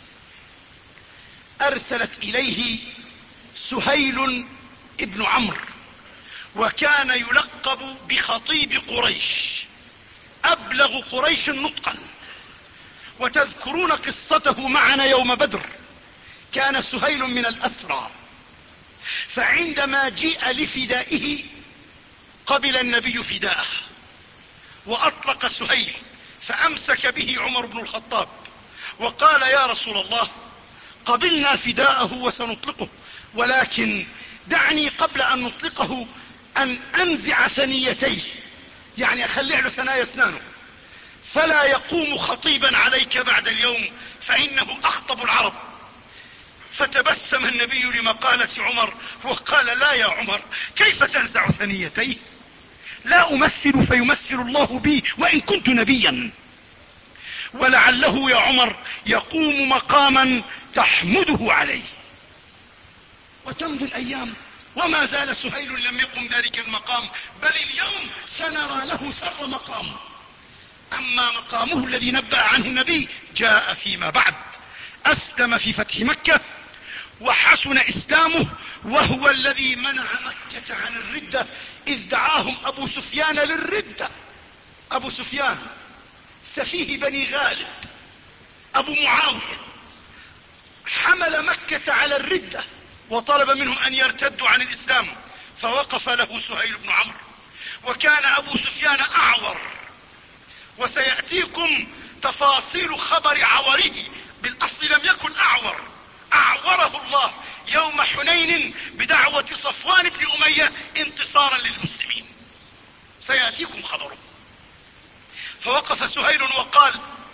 أرسلت إليه سهيل ابن عمرو، وكان يلقب بخطيب قريش، أبلغ قريش نطقا. وتذكرون قصته معنا يوم بدر. كان سهيل من الأسرى، فعندما جيء لفدائه قبل النبي فداءه وأطلق سهيل، فأمسك به عمر بن الخطاب وقال: يا رسول الله، قبلنا فداءه وسنطلقه، ولكن دعني قبل أن نطلقه أن أنزع ثنيتيه، يعني أخلع له ثنايا اسنانه، فلا يقوم خطيبا عليك بعد اليوم، فإنه أخطب العرب. فتبسم النبي لمقالة عمر وقال: لا يا عمر، كيف تنزع ثنيتيه؟ لا أمثل فيمثل الله بي وإن كنت نبيا، ولعله يا عمر يقوم مقاما تحمده عليه. وتمضي الأيام وما زال سهيل لم يقم ذلك المقام، بل اليوم سنرى له ثر مقام. أما مقامه الذي نبأ عنه النبي جاء فيما بعد. أسلم في فتح مكة وحسن إسلامه، وهو الذي منع مكة عن الردة إذ دعاهم أبو سفيان للردة. أبو سفيان سفيه بني غالب أبو معاوية حمل مكة على الردة وطلب منهم أن يرتدوا عن الإسلام، فوقف له سهيل بن عمرو. وكان أبو سفيان أعور، وسيأتيكم تفاصيل خبر عوره، بالأصل لم يكن أعور، أعوره الله يوم حنين بدعوة صفوان بن أمية انتصارا للمسلمين، سيأتيكم خبره. فوقف سهيل وقال: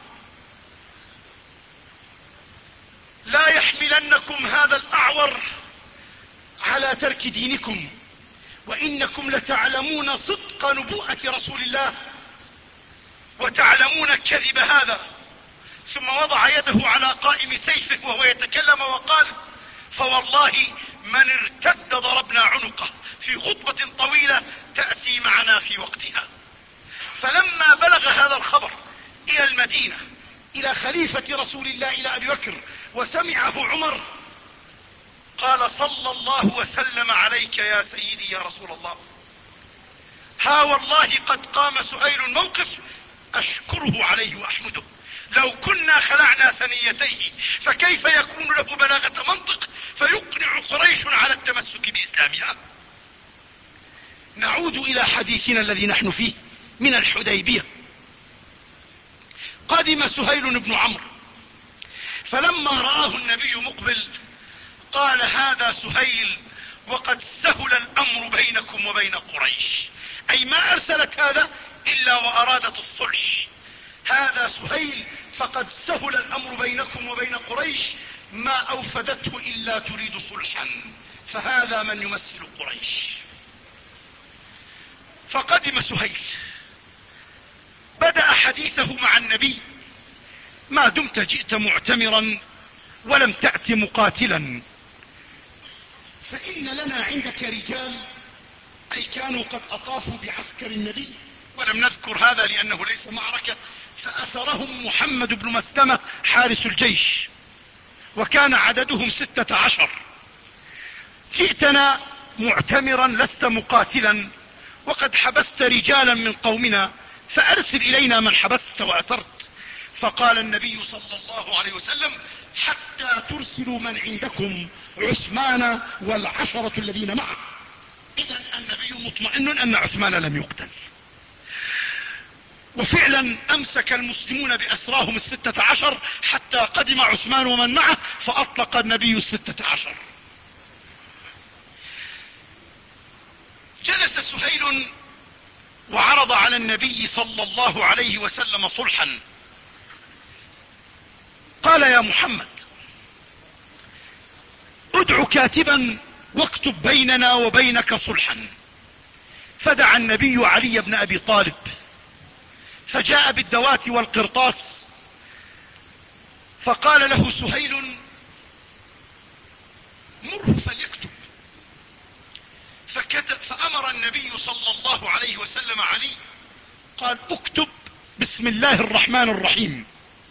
لا يحملنكم هذا الأعور على ترك دينكم، وإنكم لتعلمون صدق نبوءة رسول الله وتعلمون كذب هذا. ثم وضع يده على قائم سيفه وهو يتكلم وقال: فوالله من ارتد ضربنا عنقه، في خطبة طويلة تأتي معنا في وقتها. فلما بلغ هذا الخبر إلى المدينة إلى خليفة رسول الله إلى أبي بكر وسمعه عمر، قال: صلى الله وسلم عليك يا سيدي يا رسول الله، ها والله قد قام سهيل الموقف أشكره عليه وأحمده. لو كنا خلعنا ثنيتيه فكيف يكون له بلاغة منطق فيقنع قريش على التمسك بإسلامها؟ نعود إلى حديثنا الذي نحن فيه من الحديبية. قدم سهيل بن عمرو، فلما رآه النبي مقبل قال: هذا سهيل وقد سهل الأمر بينكم وبين قريش، أي ما أرسلت هذا إلا وأرادت الصلح. هذا سهيل فقد سهل الأمر بينكم وبين قريش، ما أوفدته إلا تريد صلحا، فهذا من يمثل قريش. فقدم سهيل، بدأ حديثه مع النبي: ما دمت جئت معتمرا ولم تأت مقاتلا، فإن لنا عندك رجال، أي كانوا قد أطافوا بعسكر النبي، ولم نذكر هذا لأنه ليس معركة، فأسرهم محمد بن مسلمة حارس الجيش، وكان عددهم ستة عشر. جئتنا معتمرا لست مقاتلا، وقد حبست رجالا من قومنا، فأرسل إلينا من حبست وأسرت. فقال النبي صلى الله عليه وسلم: حتى ترسلوا من عندكم عثمان والعشرة الذين معه. إذن النبي مطمئن أن عثمان لم يقتل. وفعلا أمسك المسلمون بأسراهم الستة عشر حتى قدم عثمان ومن معه، فأطلق النبي الستة عشر. جلس سهيل وعرض على النبي صلى الله عليه وسلم صلحا. قال: يا محمد، ادع كاتبا واكتب بيننا وبينك صلحا. فدعا النبي علي بن أبي طالب، فجاء بالدوات والقرطاس، فقال له سهيل: مره فليكتب. فكتب، فأمر النبي صلى الله عليه وسلم علي، قال: اكتب بسم الله الرحمن الرحيم.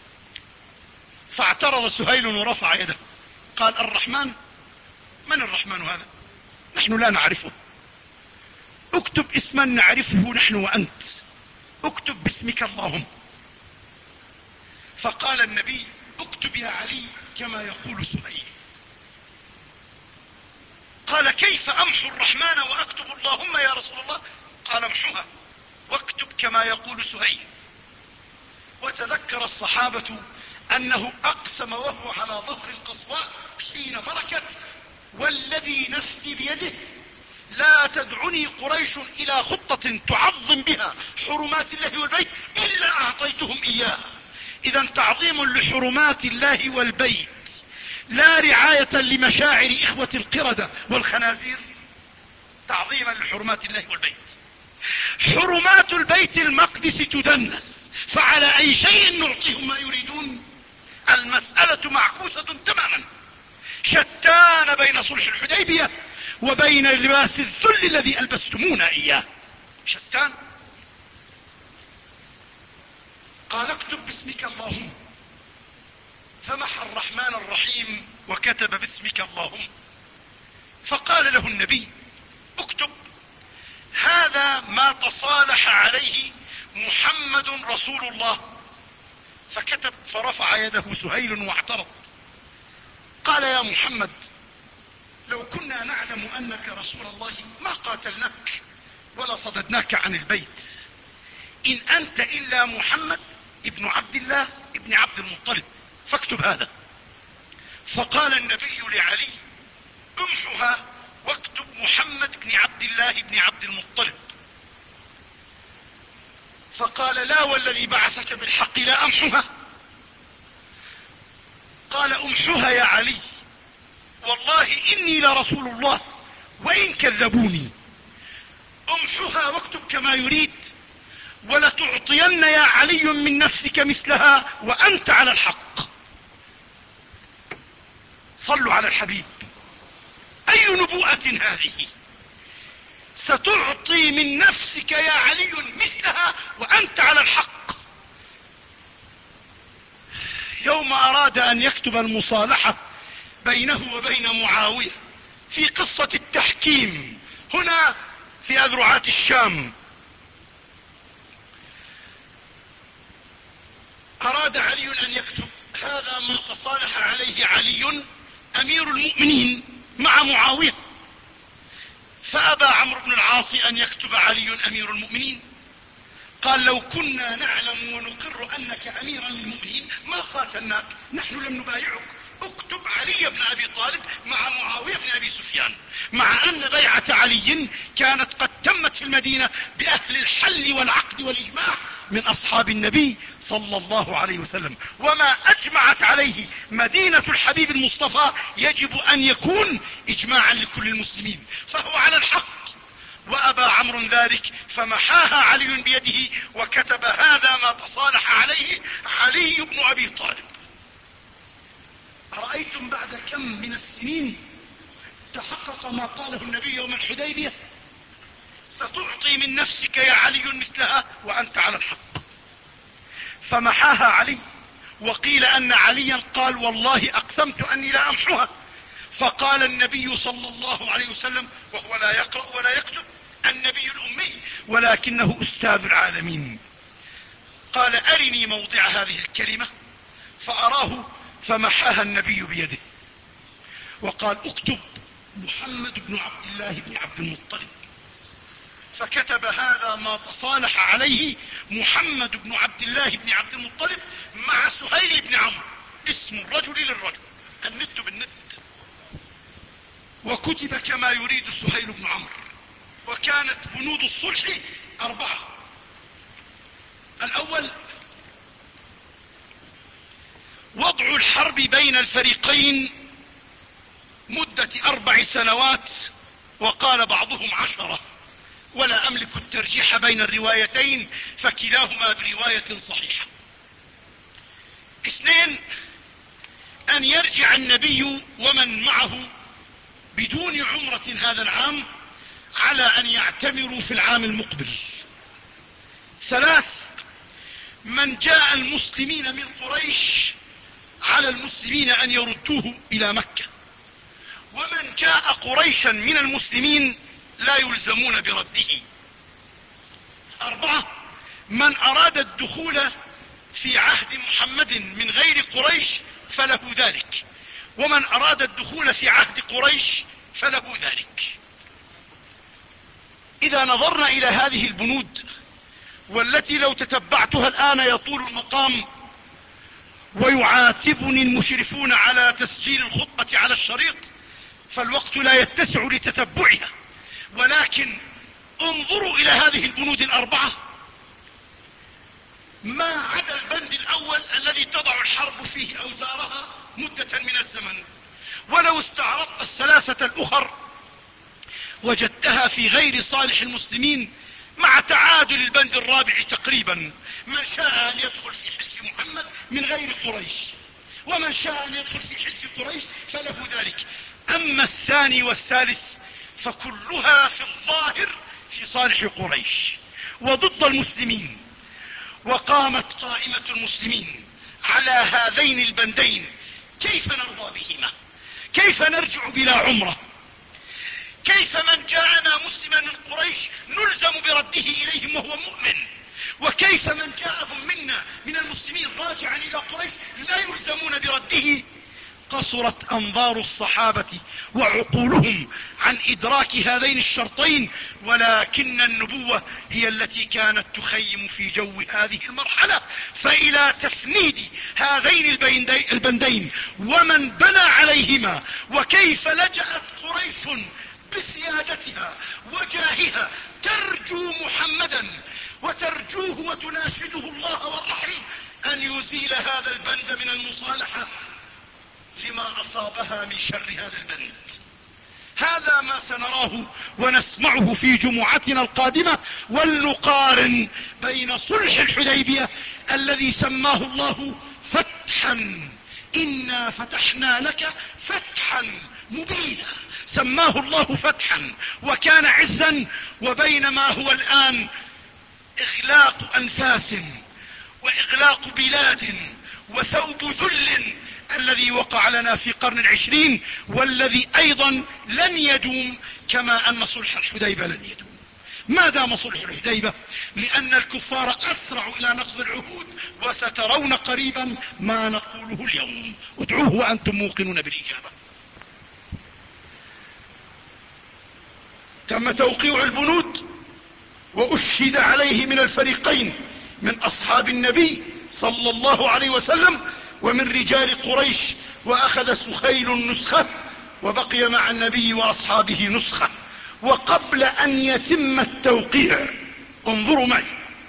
فاعترض سهيل ورفع يده، قال: الرحمن؟ من الرحمن هذا؟ نحن لا نعرفه. اكتب اسما نعرفه نحن وأنت، اكتب باسمك اللهم. فقال النبي: اكتب يا علي كما يقول سهيل. قال: كيف أمحو الرحمن وأكتب اللهم يا رسول الله؟ قال: امحوها واكتب كما يقول سهيل. وتذكر الصحابة أنه أقسم وهو على ظهر القصواء حين بركت: والذي نفسي بيده لا تدعني قريش إلى خطة تعظم بها حرمات الله والبيت إلا أعطيتهم إياها. إذا تعظيم لحرمات الله والبيت، لا رعاية لمشاعر إخوة القردة والخنازير، تعظيما لحرمات الله والبيت. حرمات البيت المقدس تدنس، فعلى أي شيء نعطيهم ما يريدون؟ المسألة معكوسة تماما، شتان بين صلح الحديبية وبين لباس الذل الذي ألبستمونا إياه، شتان. قال: اكتب باسمك اللهم. فمحى الرحمن الرحيم وكتب باسمك اللهم. فقال له النبي: اكتب: هذا ما تصالح عليه محمد رسول الله. فكتب، فرفع يده سهيل واعترض. قال: يا محمد، لو كنا نعلم أنك رسول الله ما قاتلناك ولا صددناك عن البيت، إن أنت إلا محمد ابن عبد الله ابن عبد المطلب، فاكتب هذا. فقال النبي لعلي: امحها واكتب محمد بن عبد الله بن عبد المطلب. فقال: لا والذي بعثك بالحق لا امحها. قال: امحها يا علي، والله إني لرسول الله وإن كذبوني. امحها واكتب كما يريد، ولتعطين يا علي من نفسك مثلها وأنت على الحق. صلوا على الحبيب. أي نبوءة هذه؟ ستعطي من نفسك يا علي مثلها وأنت على الحق. يوم أراد أن يكتب المصالحة بينه وبين معاوية في قصة التحكيم هنا في أذرعات الشام، أراد علي أن يكتب: هذا ما تصالح عليه علي أمير المؤمنين مع معاوية. فأبى عمرو بن العاص أن يكتب علي أمير المؤمنين. قال: لو كنا نعلم ونقر أنك أميرا للمؤمنين ما قاتلناك، نحن لم نبايعك. اكتب علي بن أبي طالب مع معاوية بن أبي سفيان، مع أن بيعة علي كانت قد تمت في المدينة بأهل الحل والعقد والإجماع من أصحاب النبي صلى الله عليه وسلم، وما أجمعت عليه مدينة الحبيب المصطفى يجب أن يكون إجماعا لكل المسلمين، فهو على الحق. وأبى عمرو ذلك فمحاها علي بيده وكتب هذا ما تصالح عليه علي بن ابي طالب. أرأيتم بعد كم من السنين تحقق ما قاله النبي يوم الحديبية؟ ستعطي من نفسك يا علي مثلها وأنت على الحق. فمحاها علي، وقيل أن عليا قال والله أقسمت أني لا أمحوها. فقال النبي صلى الله عليه وسلم وهو لا يقرأ ولا يكتب، النبي الأمي ولكنه أستاذ العالمين، قال أرني موضع هذه الكلمة فأراه، فمحاها النبي بيده وقال اكتب محمد بن عبد الله بن عبد المطلب. فكتب هذا ما تصالح عليه محمد بن عبد الله بن عبد المطلب مع سهيل بن عمرو، اسم الرجل للرجل، الند بالند. وكتب كما يريد سهيل بن عمرو. وكانت بنود الصلح أربعة. الأول وضع الحرب بين الفريقين مدة أربع سنوات، وقال بعضهم عشرة، ولا أملك الترجيح بين الروايتين فكلاهما برواية صحيحة. اثنين أن يرجع النبي ومن معه بدون عمرة هذا العام على أن يعتمروا في العام المقبل. ثلاث من جاء المسلمين من قريش على المسلمين أن يردوه إلى مكة، ومن جاء قريشا من المسلمين لا يلزمون برده. أربعة من أراد الدخول في عهد محمد من غير قريش فله ذلك، ومن أراد الدخول في عهد قريش فله ذلك. إذا نظرنا إلى هذه البنود، والتي لو تتبعتها الآن يطول المقام ويعاتبني المشرفون على تسجيل الخطبة على الشريط، فالوقت لا يتسع لتتبعها، ولكن انظروا إلى هذه البنود الأربعة ما عدا البند الأول الذي تضع الحرب فيه أوزارها مدة من الزمن. ولو استعرضت الثلاثة الأخر وجدتها في غير صالح المسلمين، مع تعادل البند الرابع تقريبا. من شاء أن يدخل في حلف محمد من غير قريش، ومن شاء أن يدخل في حلف قريش فله ذلك. أما الثاني والثالث فكلها في الظاهر في صالح قريش وضد المسلمين. وقامت قائمة المسلمين على هذين البندين، كيف نرضى بهما؟ كيف نرجع بلا عمرة؟ كيف من جاءنا مسلما من قريش نلزم برده إليهم وهو مؤمن؟ وكيف من جاءهم منا من المسلمين راجعا إلى قريش لا يلزمون برده؟ قصرت أنظار الصحابة وعقولهم عن إدراك هذين الشرطين، ولكن النبوة هي التي كانت تخيم في جو هذه المرحلة. فإلى تفنيد هذين البندين ومن بنى عليهما، وكيف لجأت قريش بسيادتها وجاهها ترجو محمدا وترجوه وتناشده الله والرحيم أن يزيل هذا البند من المصالحة لما أصابها من شر هذا البند. هذا ما سنراه ونسمعه في جمعتنا القادمة، ولنقارن بين صلح الحديبية الذي سماه الله فتحا، إنا فتحنا لك فتحا مبينا، سماه الله فتحا وكان عزا، وبين ما هو الآن إغلاق أنفاس وإغلاق بلاد وثوب ذل الذي وقع لنا في قرن العشرين، والذي أيضا لن يدوم كما أن صلح الحديبة لن يدوم. ما دام صلح الحديبة لأن الكفار أسرعوا إلى نقض العهود، وسترون قريبا ما نقوله اليوم. ادعوه وأنتم موقنون بالإجابة. تم توقيع البنود وأشهد عليه من الفريقين من أصحاب النبي صلى الله عليه وسلم ومن رجال قريش، وأخذ سهيل النسخة وبقي مع النبي وأصحابه نسخة. وقبل أن يتم التوقيع، انظروا معي،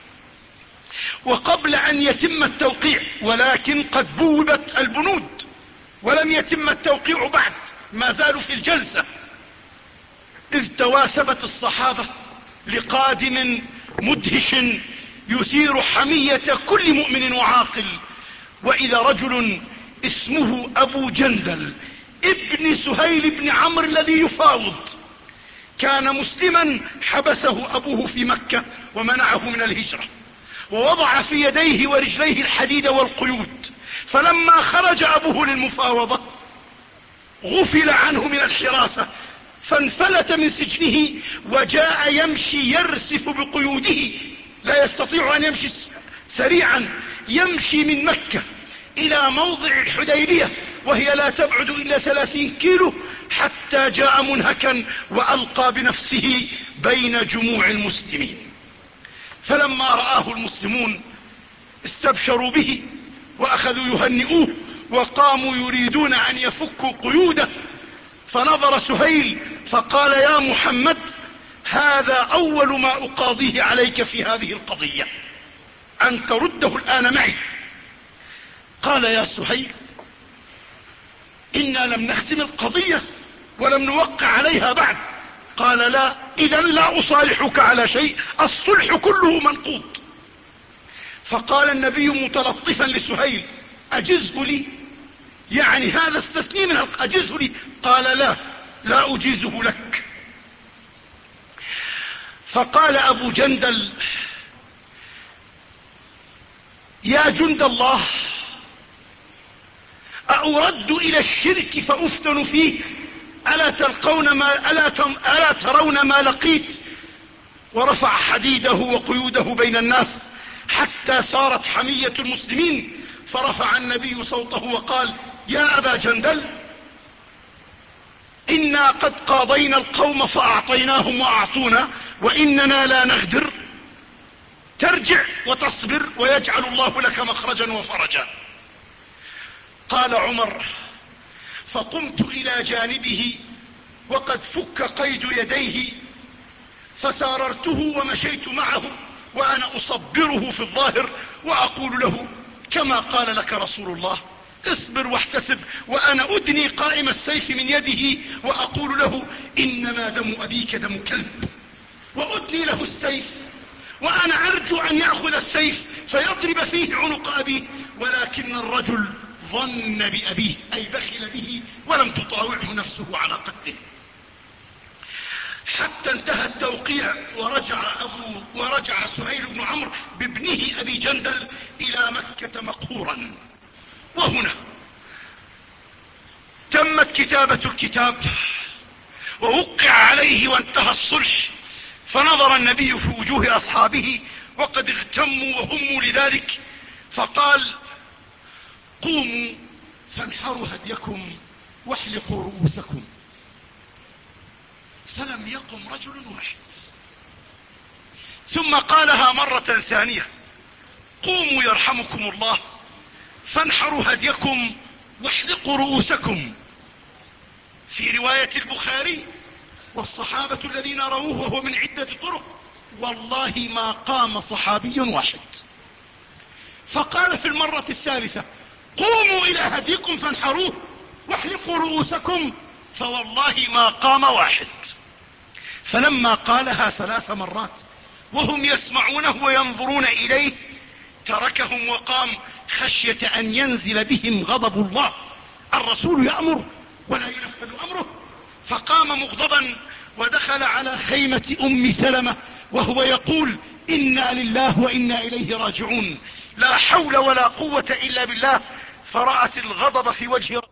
وقبل أن يتم التوقيع ولكن قد بوبت البنود ولم يتم التوقيع بعد، ما زالوا في الجلسة، إذ تواثبت الصحابة لقادم مدهش يثير حمية كل مؤمن وعاقل. وإذا رجل اسمه أبو جندل ابن سهيل بن عمرو الذي يفاوض، كان مسلما حبسه أبوه في مكة ومنعه من الهجرة، ووضع في يديه ورجليه الحديد والقيود، فلما خرج أبوه للمفاوضة غفل عنه من الحراسة، فانفلت من سجنه وجاء يمشي يرسف بقيوده، لا يستطيع أن يمشي سريعا، يمشي من مكة إلى موضع الحديبية وهي لا تبعد إلا ثلاثين كيلو، حتى جاء منهكا وألقى بنفسه بين جموع المسلمين. فلما رآه المسلمون استبشروا به وأخذوا يهنئوه وقاموا يريدون أن يفكوا قيوده، فنظر سهيل فقال: يا محمد، هذا أول ما أقاضيه عليك في هذه القضية، أن ترده الآن معي. قال: يا سهيل، إنا لم نختم القضية ولم نوقع عليها بعد. قال: لا، إذا لا أصالحك على شيء، الصلح كله منقوض. فقال النبي متلطفا لسهيل: أجزه لي، يعني هذا استثني من أجزه لي. قال: لا لا أجيزه لك. فقال أبو جندل: يا جند الله، أأرد إلى الشرك فأفتن فيه؟ ألا تلقون ما ألا, تم ألا ترون ما لقيت؟ ورفع حديده وقيوده بين الناس حتى ثارت حمية المسلمين، فرفع النبي صوته وقال: يا أبا جندل، إنا قد قاضينا القوم فأعطيناهم وأعطونا، وإننا لا نغدر، ترجع وتصبر ويجعل الله لك مخرجا وفرجا. قال عمر: فقمت إلى جانبه وقد فك قيد يديه، فساررته ومشيت معه وأنا أصبره في الظاهر وأقول له كما قال لك رسول الله: اصبر واحتسب، وأنا أدني قائم السيف من يده وأقول له: إنما دم أبيك دم كلب، وأدني له السيف وأنا أرجو أن يأخذ السيف فيضرب فيه عنق أبيه، ولكن الرجل ظن بأبيه أي بخل به ولم تطاوعه نفسه على قتله، حتى انتهى التوقيع ورجع, أبو ورجع سهيل بن عمرو بابنه أبي جندل إلى مكة مقهورا. وهنا تمت كتابة الكتاب ووقع عليه وانتهى الصلح. فنظر النبي في وجوه أصحابه وقد اغتموا وهموا لذلك، فقال: قوموا فانحروا هديكم واحلقوا رؤوسكم. فلم يقم رجل واحد، ثم قالها مرة ثانية: قوموا يرحمكم الله فانحروا هديكم واحلقوا رؤوسكم. في رواية البخاري: والصحابة الذين رووه وهو من عدة طرق: والله ما قام صحابي واحد. فقال في المرة الثالثة: قوموا إلى هديكم فانحروه واحلقوا رؤوسكم، فوالله ما قام واحد. فلما قالها ثلاث مرات وهم يسمعونه وينظرون إليه تركهم وقام، خشية أن ينزل بهم غضب الله. الرسول يأمر ولا ينفذ أمره. فقام مغضبا ودخل على خيمة أم سلمة وهو يقول: إنا لله وإنا إليه راجعون، لا حول ولا قوة إلا بالله. فرأت الغضب في وجه